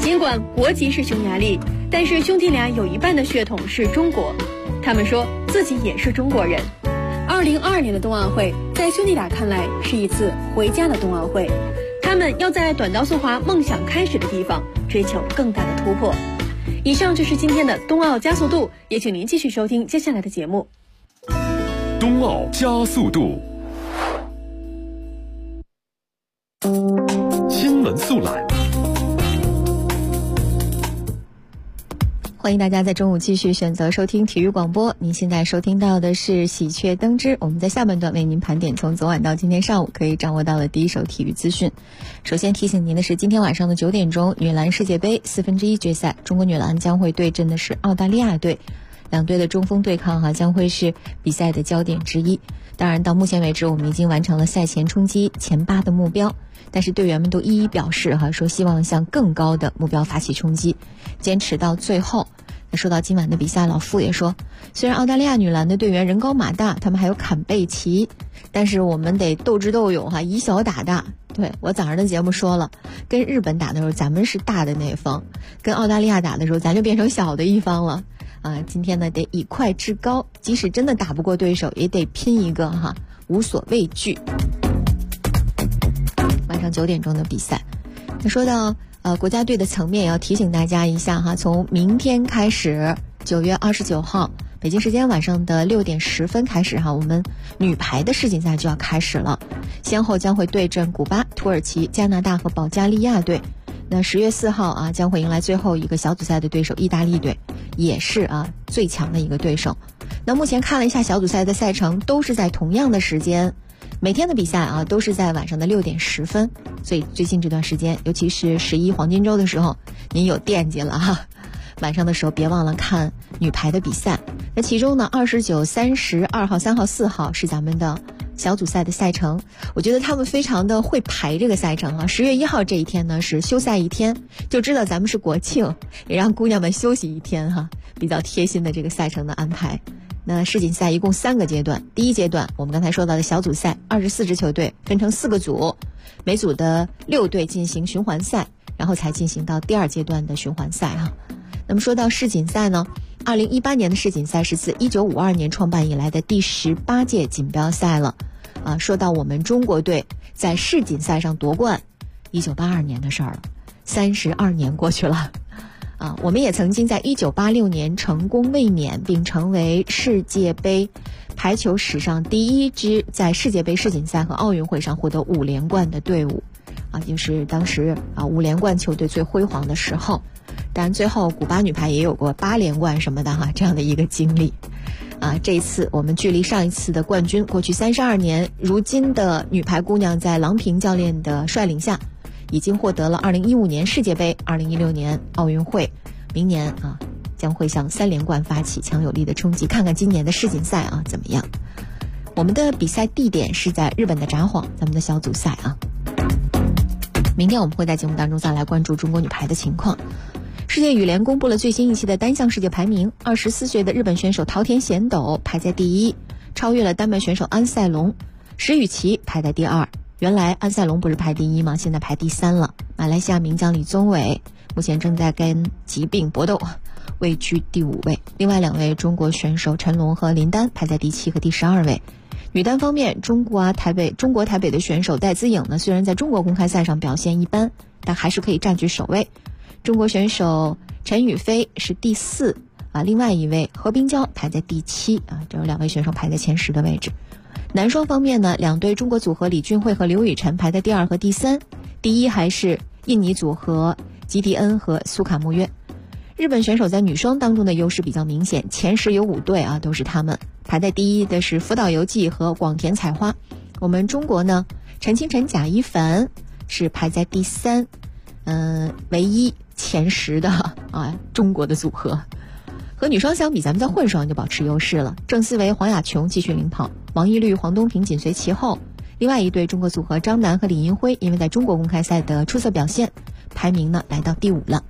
尽管国籍是匈牙利，但是兄弟俩有一半的血统是中国。他们说自己也是中国人。2022年的冬奥会，在兄弟俩看来是一次回家的冬奥会。他们要在短道速滑梦想开始的地方追求更大的突破。以上就是今天的冬奥加速度，也请您继续收听接下来的节目。 冬奥加速度，新闻速览。 欢迎大家在中午继续选择收听体育广播。您现在收听到的是喜鹊登枝，我们在下半段为您盘点从昨晚到今天上午可以掌握到的第一手体育资讯。首先提醒您的是，今天晚上的9点钟，女篮世界杯1/4决赛，中国女篮将会对阵的是澳大利亚队。两队的中锋对抗将会是比赛的焦点之一。当然到目前为止，我们已经完成了赛前冲击前8的目标，但是队员们都一一表示说希望向更高的目标发起冲击，坚持到最后。那说到今晚的比赛，老傅也说，虽然澳大利亚女篮的队员人高马大，他们还有坎贝奇，但是我们得斗智斗勇以小打大。对，我早上的节目说了，跟日本打的时候咱们是大的那一方，跟澳大利亚打的时候咱就变成小的一方了。今天呢得以快制高，即使真的打不过对手，也得拼一个无所畏惧。晚上9点钟的比赛。那说到国家队的层面，也要提醒大家一下从明天开始，9月29号北京时间晚上的6点10分开始我们女排的世锦赛就要开始了，先后将会对阵古巴、土耳其、加拿大和保加利亚队。那10月4号将会迎来最后一个小组赛的对手意大利队，也是最强的一个对手。那目前看了一下小组赛的赛程，都是在同样的时间，每天的比赛都是在晚上的6点10分。所以最近这段时间，尤其是11黄金周的时候，您有惦记了晚上的时候别忘了看女排的比赛。那其中呢29、30、2号、3号、4号是咱们的小组赛的赛程。我觉得他们非常的会排这个赛程10月1号这一天呢是休赛一天，就知道咱们是国庆，也让姑娘们休息一天比较贴心的这个赛程的安排。那世锦赛一共3个阶段，第一阶段我们刚才说到的小组赛，24支球队分成4个组，每组的6队进行循环赛，然后才进行到第2阶段的循环赛那么说到世锦赛呢，2018年的世锦赛是自1952年创办以来的第18届锦标赛了。说到我们中国队在世锦赛上夺冠，1982年的事儿了，32年过去了。我们也曾经在1986年成功卫冕，并成为世界杯排球史上第1支在世界杯世锦赛和奥运会上获得5连冠的队伍就是当时5连冠球队最辉煌的时候。当然最后古巴女排也有过8连冠什么的这样的一个经历这一次我们距离上一次的冠军过去32年，如今的女排姑娘在郎平教练的率领下已经获得了2015年世界杯、2016年奥运会，明年将会向3连冠发起强有力的冲击。看看今年的世锦赛怎么样。我们的比赛地点是在日本的札幌，咱们的小组赛明天我们会在节目当中再来关注中国女排的情况。世界羽联公布了最新一期的单项世界排名，24岁的日本选手桃田贤斗排在第1，超越了丹麦选手安塞龙。石宇奇排在第2，原来安塞龙不是排第1吗？现在排第3了。马来西亚名将李宗伟目前正在跟疾病搏斗，位居第5位。另外2位中国选手陈龙和林丹排在第7和第12位。女单方面，中国台北的选手戴资颖呢，虽然在中国公开赛上表现一般，但还是可以占据首位。中国选手陈雨菲是第4另外一位何冰娇排在第7这有2位选手排在前10的位置。男双方面呢，2对中国组合李俊慧和刘雨辰排在第2和第3，第1还是印尼组合吉迪恩和苏卡穆约。日本选手在女双当中的优势比较明显，前10有5对都是他们。排在第1的是福岛由纪和广田彩花。我们中国呢，陈清晨、贾一凡是排在第3，唯一前10的中国的组合。和女双相比，咱们在混双就保持优势了。郑思维、黄雅琼继续领跑，王懿律、黄东萍紧随其后。另外一对中国组合张楠和李银辉，因为在中国公开赛的出色表现，排名呢来到第5了。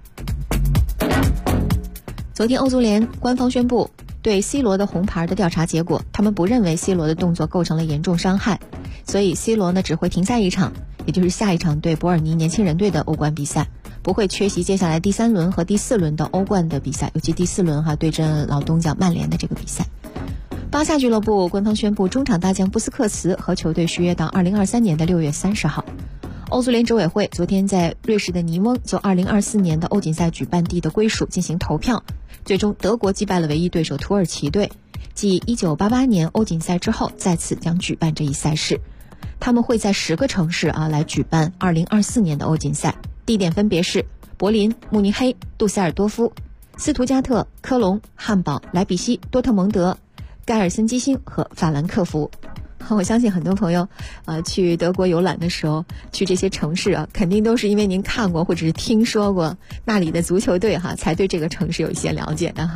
昨天欧足联官方宣布对 C 罗的红牌的调查结果，他们不认为 C 罗的动作构成了严重伤害，所以 C 罗呢只会停赛一场，也就是下一场对伯尔尼年轻人队的欧冠比赛。 不会缺席接下来第3轮和第4轮的欧冠的比赛，尤其第4轮对阵老东家曼联的这个比赛。巴萨俱乐部官方宣布，中场大将布斯克茨和球队续约到2023年的6月30号。欧足联执委会昨天在瑞士的尼翁就2024年的欧锦赛举办地的归属进行投票，最终德国击败了唯一对手土耳其队，继1988年欧锦赛之后再次将举办这一赛事。他们会在10个城市来举办2024年的欧锦赛，地点分别是柏林、慕尼黑、杜塞尔多夫、斯图加特、科隆、汉堡、莱比锡、多特蒙德、盖尔森基兴和法兰克福。我相信很多朋友去德国游览的时候，去这些城市肯定都是因为您看过或者是听说过那里的足球队才对这个城市有一些了解的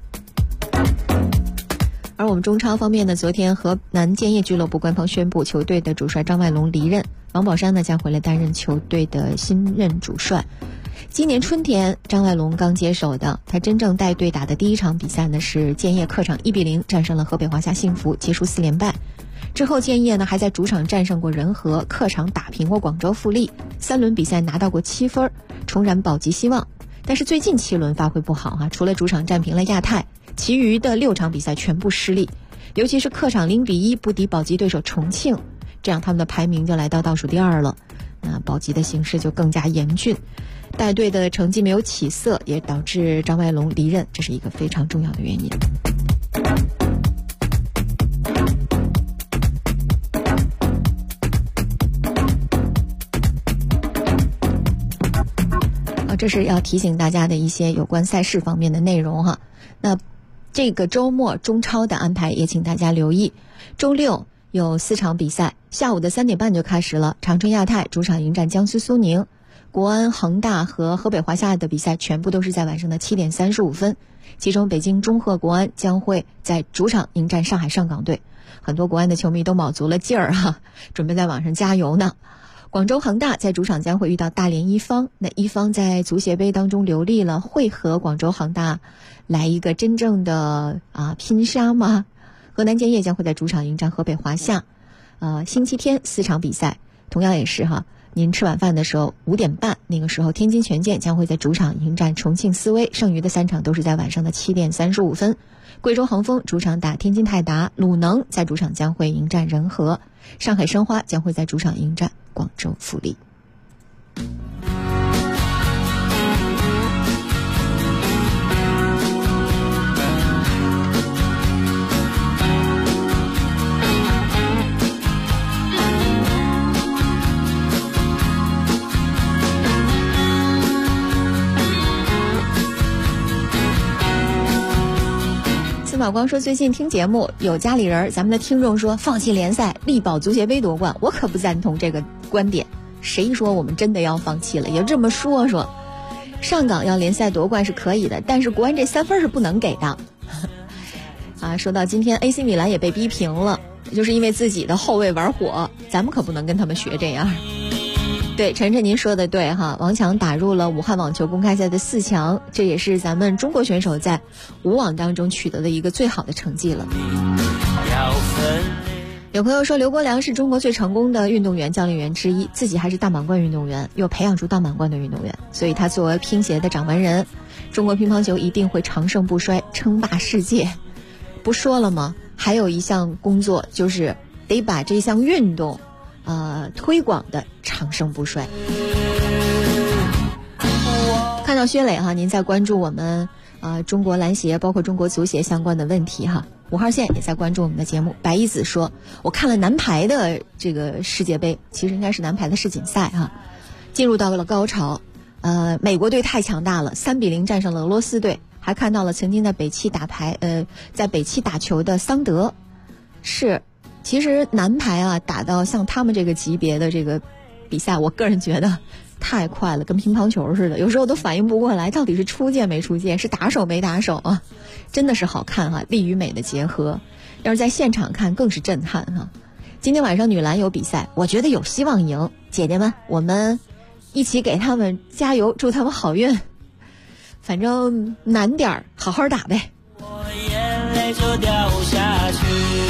而我们中超方面呢，昨天河南建业俱乐部官方宣布，球队的主帅张外龙离任，王宝山呢将回来担任球队的新任主帅。今年春天张外龙刚接手的，他真正带队打的第一场比赛呢是建业客场1-0战胜了河北华夏幸福，结束4连败。之后建业呢还在主场战胜过仁和，客场打平过广州富力，3轮比赛拿到过7分，重燃保级希望。但是最近7轮发挥不好除了主场战平了亚泰，其余的6场比赛全部失利，尤其是客场0-1不敌保级对手重庆，这样他们的排名就来到倒数第2了，那保级的形势就更加严峻。带队的成绩没有起色，也导致张外龙离任，这是一个非常重要的原因。这是要提醒大家的一些有关赛事方面的内容那这个周末中超的安排也请大家留意，周6有4场比赛，下午的3点半就开始了。长春亚泰主场迎战江苏苏宁，国安、恒大和河北华夏的比赛全部都是在晚上的7点35分。其中北京中赫国安将会在主场迎战上海上港队，很多国安的球迷都卯足了劲儿准备在网上加油呢。广州恒大在主场将会遇到大连一方，那一方在足协杯当中流利了，会和广州恒大来一个真正的拼杀吗？河南建业将会在主场迎战河北华夏。星期天4场比赛，同样也是您吃晚饭的时候5点半，那个时候天津权健将会在主场迎战重庆斯威，剩余的3场都是在晚上的7点35分。贵州恒丰主场打天津泰达，鲁能在主场将会迎战仁和，上海申花将会在主场迎战广州富力。司马光说，最近听节目有家里人，咱们的听众说放弃联赛，力保足协杯夺冠，我可不赞同这个观点。谁说我们真的要放弃了？也这么说说，上港要联赛夺冠是可以的，但是国安这3分是不能给的。说到今天 AC 米兰也被逼平了，就是因为自己的后卫玩火，咱们可不能跟他们学这样。对，晨晨您说的对王强打入了武汉网球公开赛的4强，这也是咱们中国选手在武网当中取得的一个最好的成绩了。有朋友说刘国梁是中国最成功的运动员教练员之一，自己还是大满贯运动员，又培养出大满贯的运动员，所以他作为乒协的掌门人，中国乒乓球一定会长盛不衰，称霸世界。不说了吗？还有一项工作就是得把这项运动推广的长盛不衰。看到薛磊您在关注我们中国篮协包括中国足协相关的问题5号线也在关注我们的节目。白一子说，我看了男排的这个世界杯，其实应该是男排的世锦赛进入到了高潮。美国队太强大了，3-0战胜了俄罗斯队，还看到了曾经在北汽打球的桑德。是，其实男排打到像他们这个级别的这个比赛，我个人觉得太快了，跟乒乓球似的，有时候都反应不过来，到底是出界没出界，是打手没打手真的是好看力与美的结合，要是在现场看更是震撼今天晚上女篮有比赛，我觉得有希望赢，姐姐们我们一起给他们加油，祝他们好运，反正难点好好打呗。 我眼泪就掉下去，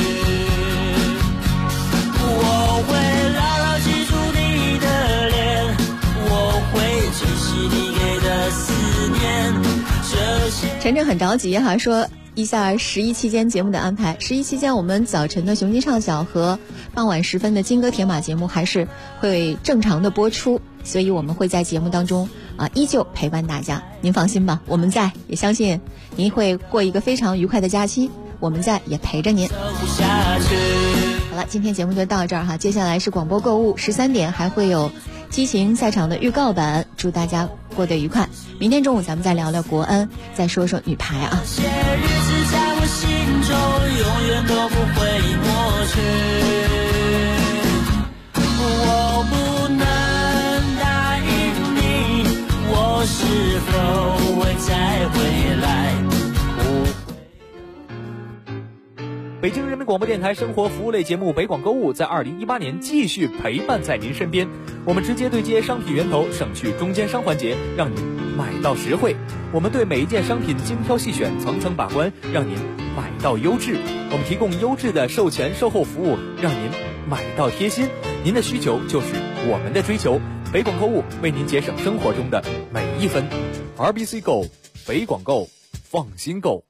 我会牢牢记住你的脸，我会珍惜你给晨晨很着急哈，说一下11期间节目的安排。11期间我们早晨的雄鸡唱晓和傍晚时分的金戈铁马节目还是会正常的播出，所以我们会在节目当中依旧陪伴大家。您放心吧，我们在，也相信您会过一个非常愉快的假期，我们在也陪着您。好了，今天节目就到这儿哈，接下来是广播购物，13点还会有激情赛场的预告版，祝大家过得愉快。明天中午咱们再聊聊国安，再说说女排啊。 些日子在我心中永远都不会抹去，我不能答应你，我是否会再回来。 北京人民广播电台生活服务类节目北广购物在2018年继续陪伴在您身边，我们直接对接商品源头，省去中间商环节，让您买到实惠。我们对每一件商品精挑细选，层层把关，让您买到优质。我们提供优质的售前售后服务，让您买到贴心。您的需求就是我们的追求，北广购物为您节省生活中的每一分。RBC Go， 北广购，放心购。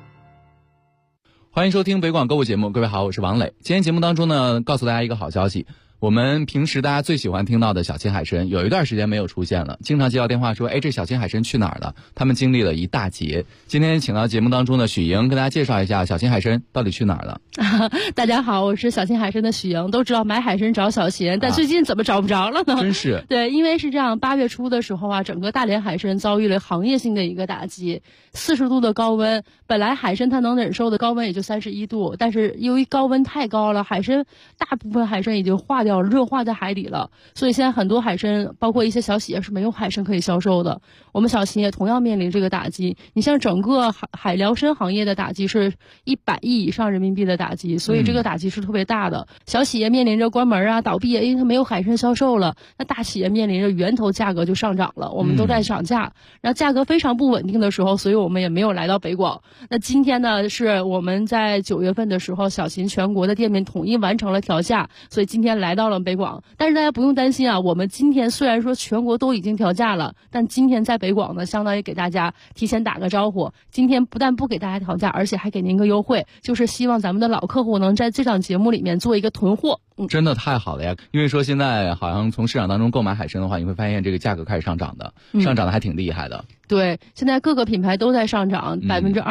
欢迎收听北广购物节目，各位好，我是王磊。今天节目当中呢，告诉大家一个好消息，我们平时大家最喜欢听到的小青海参有一段时间没有出现了，经常接到电话说，这小青海参去哪儿了？他们经历了一大劫。今天请到节目当中的许莹跟大家介绍一下小青海参到底去哪儿了。 大家好，我是小青海参的许莹。都知道买海参找小秦，但最近怎么找不着了呢？ 真是。 对，因为是这样，8月初的时候啊，整个大连海参遭遇了行业性的一个打击，40度的高温，本来海参它能忍受的高温也就31度，但是由于高温太高了，大部分海参已经化掉了，热化在海底了，所以现在很多海参，包括一些小企业是没有海参可以销售的。我们小企业同样面临这个打击。你像整个海辽参行业的打击是100亿以上人民币的打击，所以这个打击是特别大的。小企业面临着关门啊、倒闭啊，因为它没有海参销售了。那大企业面临着源头价格就上涨了，我们都在涨价，然后价格非常不稳定的时候，所以我们也没有来到北广。那今天呢，是我们在9月份的时候，小秦全国的店面统一完成了调价，所以今天来到了北广。但是大家不用担心啊，我们今天虽然说全国都已经调价了，但今天在北广呢，相当于给大家提前打个招呼。今天不但不给大家调价，而且还给您个优惠，就是希望咱们的老客户能在这档节目里面做一个囤货。 真的太好了呀！因为说现在好像从市场当中购买海参的话，你会发现这个价格开始上涨的，上涨的还挺厉害的。 对，现在各个品牌都在上涨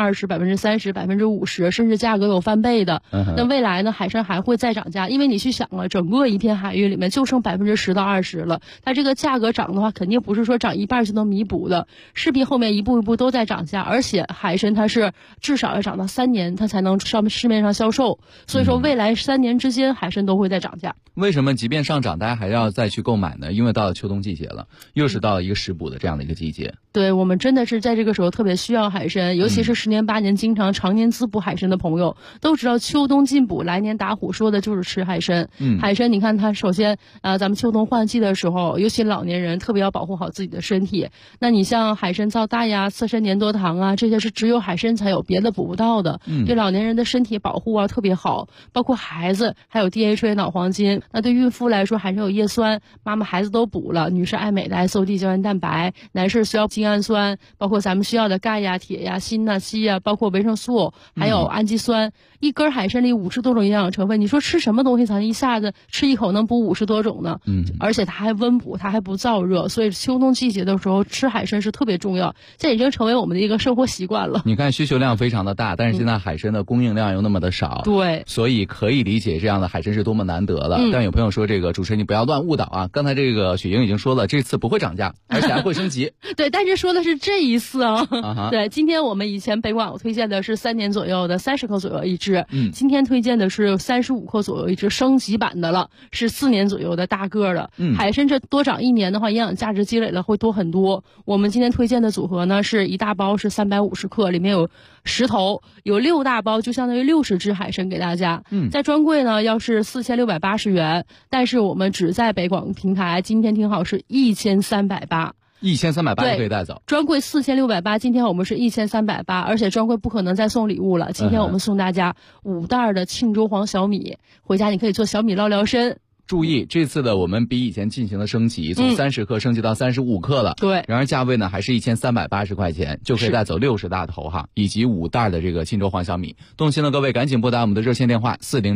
，20%、30%、50%，甚至价格有翻倍的。那未来呢，海参还会再涨价，因为你去想了，整个一片海域里面就剩10%到20%了，它这个价格涨的话，肯定不是说涨一半就能弥补的，势必后面一步一步都在涨价，而且海参它是至少要涨到3年，它才能上市面上销售，所以说未来3年之间海参都会在涨价。 为什么即便上涨，大家还要再去购买呢？因为到了秋冬季节了，又是到了一个食补的这样的一个季节。 对，我们真的是在这个时候特别需要海参，尤其是10年8年常年滋补海参的朋友，都知道秋冬进补，来年打虎，说的就是吃海参。海参你看它首先咱们秋冬换季的时候，尤其老年人特别要保护好自己的身体。那你像海参皂苷呀、刺参粘多糖啊，这些是只有海参才有，别的补不到的。对老年人的身体保护啊特别好，包括孩子还有 DHA 脑黄金。那对孕妇来说，海参有叶酸，妈妈孩子都补了。女士爱美的 SOD 胶原蛋白，男士需要精氨酸，包括咱们需要的钙呀、铁呀、锌呐、硒呀，包括维生素，还有氨基酸。一根海参里50多种营养成分，你说吃什么东西才一下子吃一口能补50多种呢？而且它还温补，它还不燥热，所以秋冬季节的时候吃海参是特别重要，这已经成为我们的一个生活习惯了。 你看需求量非常的大，但是现在海参的供应量又那么的少， 对， 所以可以理解这样的海参是多么难得了。但有朋友说，这个主持人你不要乱误导啊！刚才这个许莹已经说了，这次不会涨价，而且还会升级。 对，但是说的是这一次啊。对，今天我们以前北广推荐的是3年左右的30克左右一只，今天推荐的是35克左右一只升级版的了，是4年左右的大个的。海参这多长1年的话，营养价值积累了会多很多。我们今天推荐的组合呢，是一大包是350克，里面有10头，有6大包，就相当于60只海参给大家。在专柜呢要是4680元，但是我们只在北广平台，今天听好是1380。 1380可以带走， 专柜4680，今天我们是1380，而且专柜不可能再送礼物了。今天我们送大家5袋的庆州黄小米，回家你可以做小米捞辽参。 注意，这次的我们比以前进行了升级，从30克升级到35克了。 对， 然而价位呢还是1380块钱，就可以带走60大头哈，以及5袋的这个沁州黄小米。动心的各位赶紧拨打我们的热线电话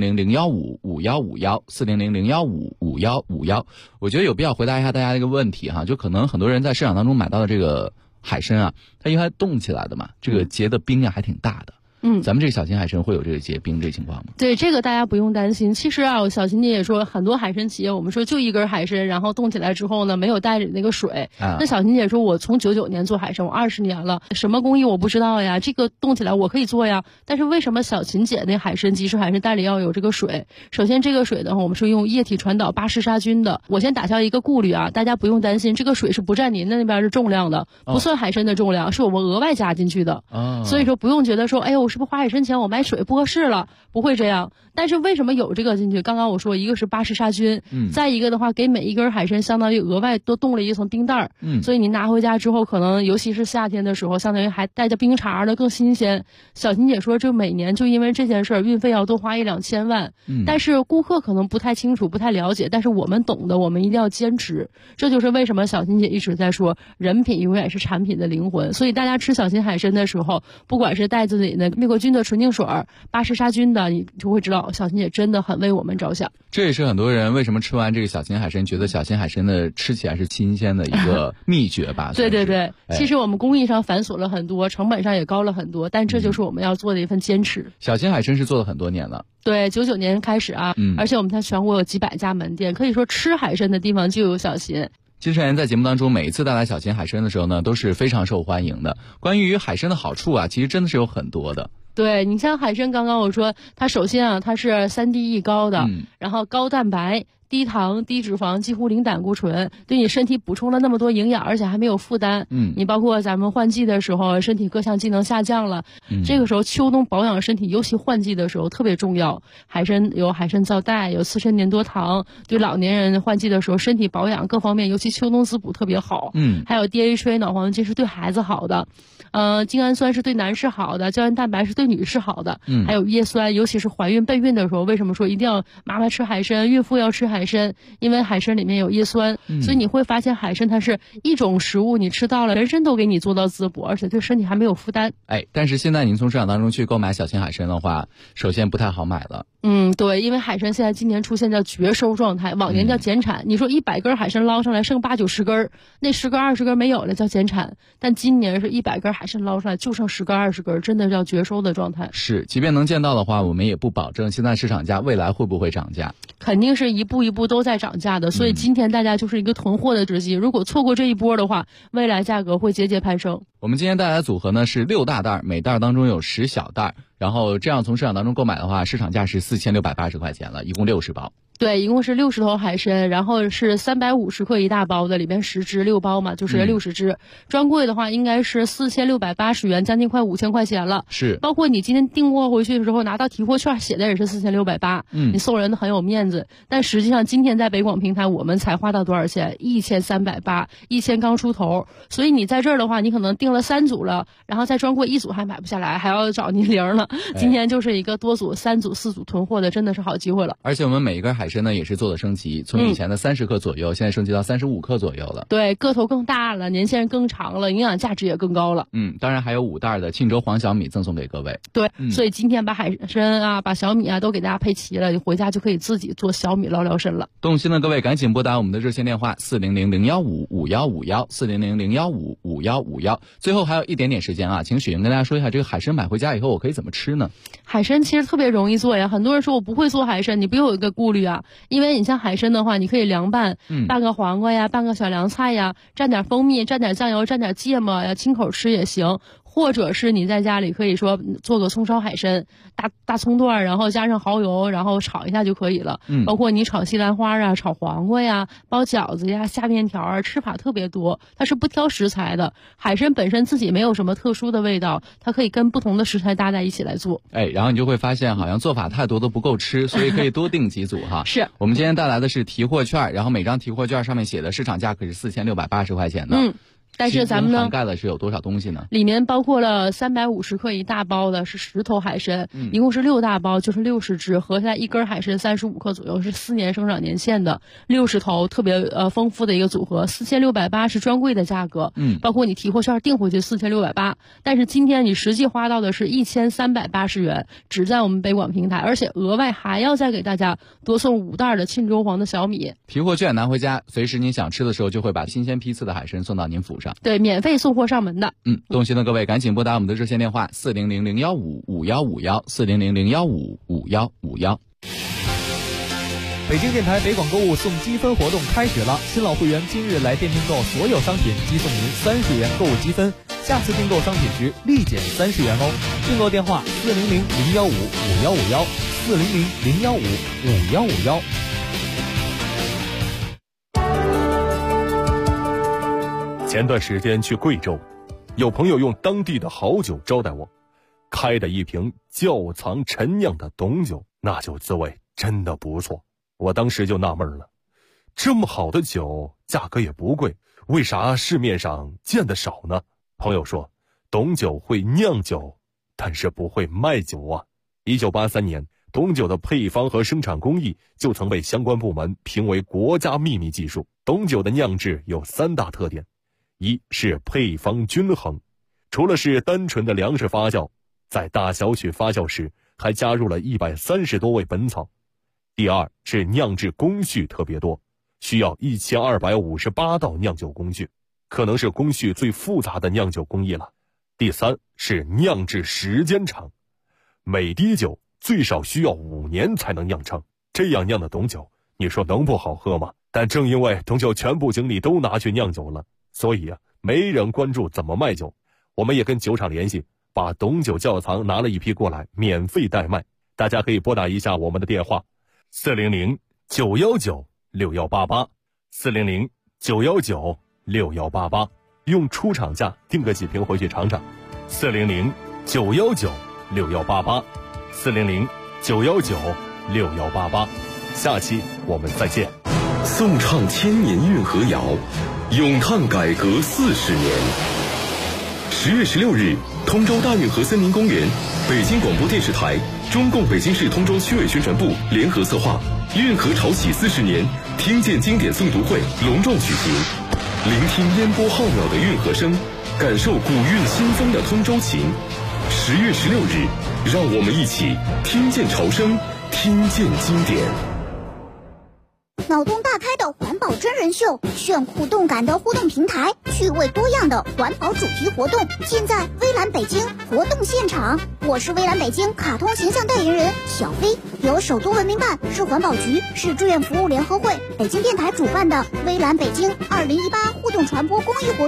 400-015-5151，400-015-5151。我觉得有必要回答一下大家一个问题哈，就可能很多人在市场当中买到的这个海参啊，它因为它冻起来的嘛，这个结的冰呀还挺大的。咱们这个小型海参会有这个结冰这情况吗？ 对，这个大家不用担心。其实啊，小琴姐也说，很多海参企业，我们说就一根海参，然后冻起来之后呢，没有带着那个水。那小琴姐说，我从99年做海参，我20年了，什么工艺我不知道呀，这个冻起来我可以做呀。但是为什么小琴姐那海参即食海参袋里要有这个水？首先这个水的话，我们是用液体传导巴氏杀菌的。我先打消一个顾虑啊，大家不用担心，这个水是不占您的那边的重量的，不算海参的重量，是我们额外加进去的。所以说不用觉得说，哎呦，我是不是花海参钱我买水不合适了，不会这样。但是为什么有这个进去？刚刚我说，一个是巴氏杀菌，再一个的话，给每一根海参相当于额外多冻了一层冰袋所以你拿回家之后，可能尤其是夏天的时候，相当于还带着冰碴的更新鲜。小琴姐说，这每年就因为这件事儿，运费要多花1-2千万。但是顾客可能不太清楚，不太了解，但是我们懂的，我们一定要坚持。这就是为什么小琴姐一直在说，人品永远是产品的灵魂。所以大家吃小琴海参的时候，不管是带自己的灭过菌的纯净水、巴氏杀菌的，你就会知道小琴姐真的很为我们着想。 这也是很多人为什么吃完这个小琴海参觉得小琴海参的吃起来是新鲜的一个秘诀吧。 对对对，其实我们工艺上繁琐了很多，成本上也高了很多，但这就是我们要做的一份坚持。 小琴海参是做了很多年了。 对，99年开始啊，而且我们在全国有几百家门店，可以说吃海参的地方就有小琴。 金山在节目当中每一次带来小琴海参的时候呢，都是非常受欢迎的。关于海参的好处啊，其实真的是有很多的。 对，你像海参，刚刚我说它首先啊，它是3D 高的，然后高蛋白、低糖、低脂肪，几乎零胆固醇，对你身体补充了那么多营养，而且还没有负担。你包括咱们换季的时候，身体各项机能下降了，这个时候秋冬保养身体，尤其换季的时候特别重要。海参有海参皂苷，有刺参粘多糖，对老年人换季的时候身体保养各方面，尤其秋冬滋补特别好。还有 DHA 脑黄金是对孩子好的。精氨酸是对男士好的，胶原蛋白是对女士好的，还有叶酸，尤其是怀孕备孕的时候，为什么说一定要妈妈吃海参，孕妇要吃海参？因为海参里面有叶酸，所以你会发现海参它是一种食物，你吃到了，全身都给你做到滋补，而且对身体还没有负担。 但是现在您从市场当中去购买小琴海参的话，首先不太好买了。 对，因为海参现在今年出现叫绝收状态，往年叫减产。你说100根海参捞上来剩80-90根，那10根20根没有了叫减产，但今年是100根海参捞出来就剩10根20根，真的叫绝收的状态。 是，即便能见到的话，我们也不保证现在市场价未来会不会涨价， 肯定是一步一步都在涨价的，所以今天大家就是一个囤货的时机，如果错过这一波的话，未来价格会节节攀升。 我们今天带来的组合呢是6大袋，每袋当中有10小袋，然后这样从市场当中购买的话，市场价是4680块钱了，一共60包。 对，一共是60头海参，然后是350克一大包的，里边10只6包嘛，就是60只。专柜的话应该是4680元，将近快5000块钱了。 是， 包括你今天订货回去的时候拿到提货券，写的也是4680，你送人的很有面子。但实际上今天在北广平台我们才花到多少钱？1380， 1000刚出头。所以你在这儿的话，你可能订了3组了，然后在专柜1组还买不下来，还要找您零了。今天就是一个多组、3组、4组囤货的，真的是好机会了。 而且我们每一根海参呢也是做了升级，从以前的30克左右，现在升级到35克左右了。 对，个头更大了，年限更长了，营养价值也更高了。 当然还有5袋的沁州黄小米赠送给各位。 对，所以今天把海参啊、把小米啊都给大家配齐了，你回家就可以自己做小米捞聊参了。 动心的各位赶紧拨打我们的热线电话400-015-5151 400-015-5151。最后还有一点点时间啊，请雪莹跟大家说一下，这个海参买回家以后我可以怎么吃呢？ 海参其实特别容易做呀，很多人说我不会做海参，你不有一个顾虑啊，因为你像海参的话，你可以凉拌，拌个黄瓜呀，拌个小凉菜呀，蘸点蜂蜜，蘸点酱油，蘸点芥末呀，清口吃也行。或者是你在家里可以说做个葱烧海参，大葱段，然后加上蚝油，然后炒一下就可以了。包括你炒西兰花啊，炒黄瓜呀，包饺子呀，下面条啊，吃法特别多。它是不挑食材的，海参本身自己没有什么特殊的味道，它可以跟不同的食材搭在一起来做。 然后你就会发现好像做法太多都不够吃，所以可以多订几组哈。 是我们今天带来的是提货券，然后每张提货券上面写的市场价可是4680块钱的。 但是咱们呢， 涵盖的是有多少东西呢？ 里面包括了350克一大包的是10头海参，一共是6大包，就是60只，合下来一根海参35克左右，是4年生长年限的60头，特别丰富的一个组合，4680是专柜的价格，包括你提货券订回去4680，但是今天你实际花到的是1380元，只在我们北广平台，而且额外还要再给大家多送5袋的沁州黄的小米。 提货券拿回家，随时您想吃的时候就会把新鲜批次的海参送到您府上。 对，免费送货上门的。 动心的各位赶紧拨打我们的热线电话400-015-5151，400-015-5151。 北京电台北广购物送积分活动开始了，新老会员今日来店订购所有商品，即送您30元购物积分，下次订购商品时立减30元哦。订购电话400-015-5151，400-015-5151。 前段时间去贵州，有朋友用当地的好酒招待我，开的一瓶窖藏陈酿的董酒，那酒滋味真的不错。我当时就纳闷了，这么好的酒价格也不贵，为啥市面上见得少呢？朋友说，董酒会酿酒，但是不会卖酒啊。1983年，董酒的配方和生产工艺就曾被相关部门评为国家秘密技术。董酒的酿制有3大特点，一是配方均衡，除了是单纯的粮食发酵，在大小曲发酵时还加入了130多味本草。第二是酿制工序特别多，需要1258道酿酒工序，可能是工序最复杂的酿酒工艺了。第三是酿制时间长，每滴酒最少需要5年才能酿成，这样酿的董酒，你说能不好喝吗？但正因为董酒全部精力都拿去酿酒了，所以没人关注怎么卖酒。我们也跟酒厂联系，把董酒窖藏拿了一批过来，免费代卖。大家可以拨打一下我们的电话400-919-6188，400-919-6188，用出厂价订个几瓶回去尝尝。400-919-6188，400-919-6188。下期我们再见。 颂唱千年运河谣，咏叹改革40年。10月16日，通州大运河森林公园，北京广播电视台、中共北京市通州区委宣传部联合策划运河潮起40年听见经典诵读会隆重举行，聆听烟波浩渺的运河声，感受古韵新风的通州情。10月16日，让我们一起听见潮声，听见经典。 脑洞大开的环保真人秀，炫酷动感的互动平台，趣味多样的环保主题活动，尽在微蓝北京活动现场。我是微蓝北京卡通形象代言人小飞，由首都文明办、市环保局、市志愿服务联合会、北京电台主办的微蓝北京2018互动传播公益活动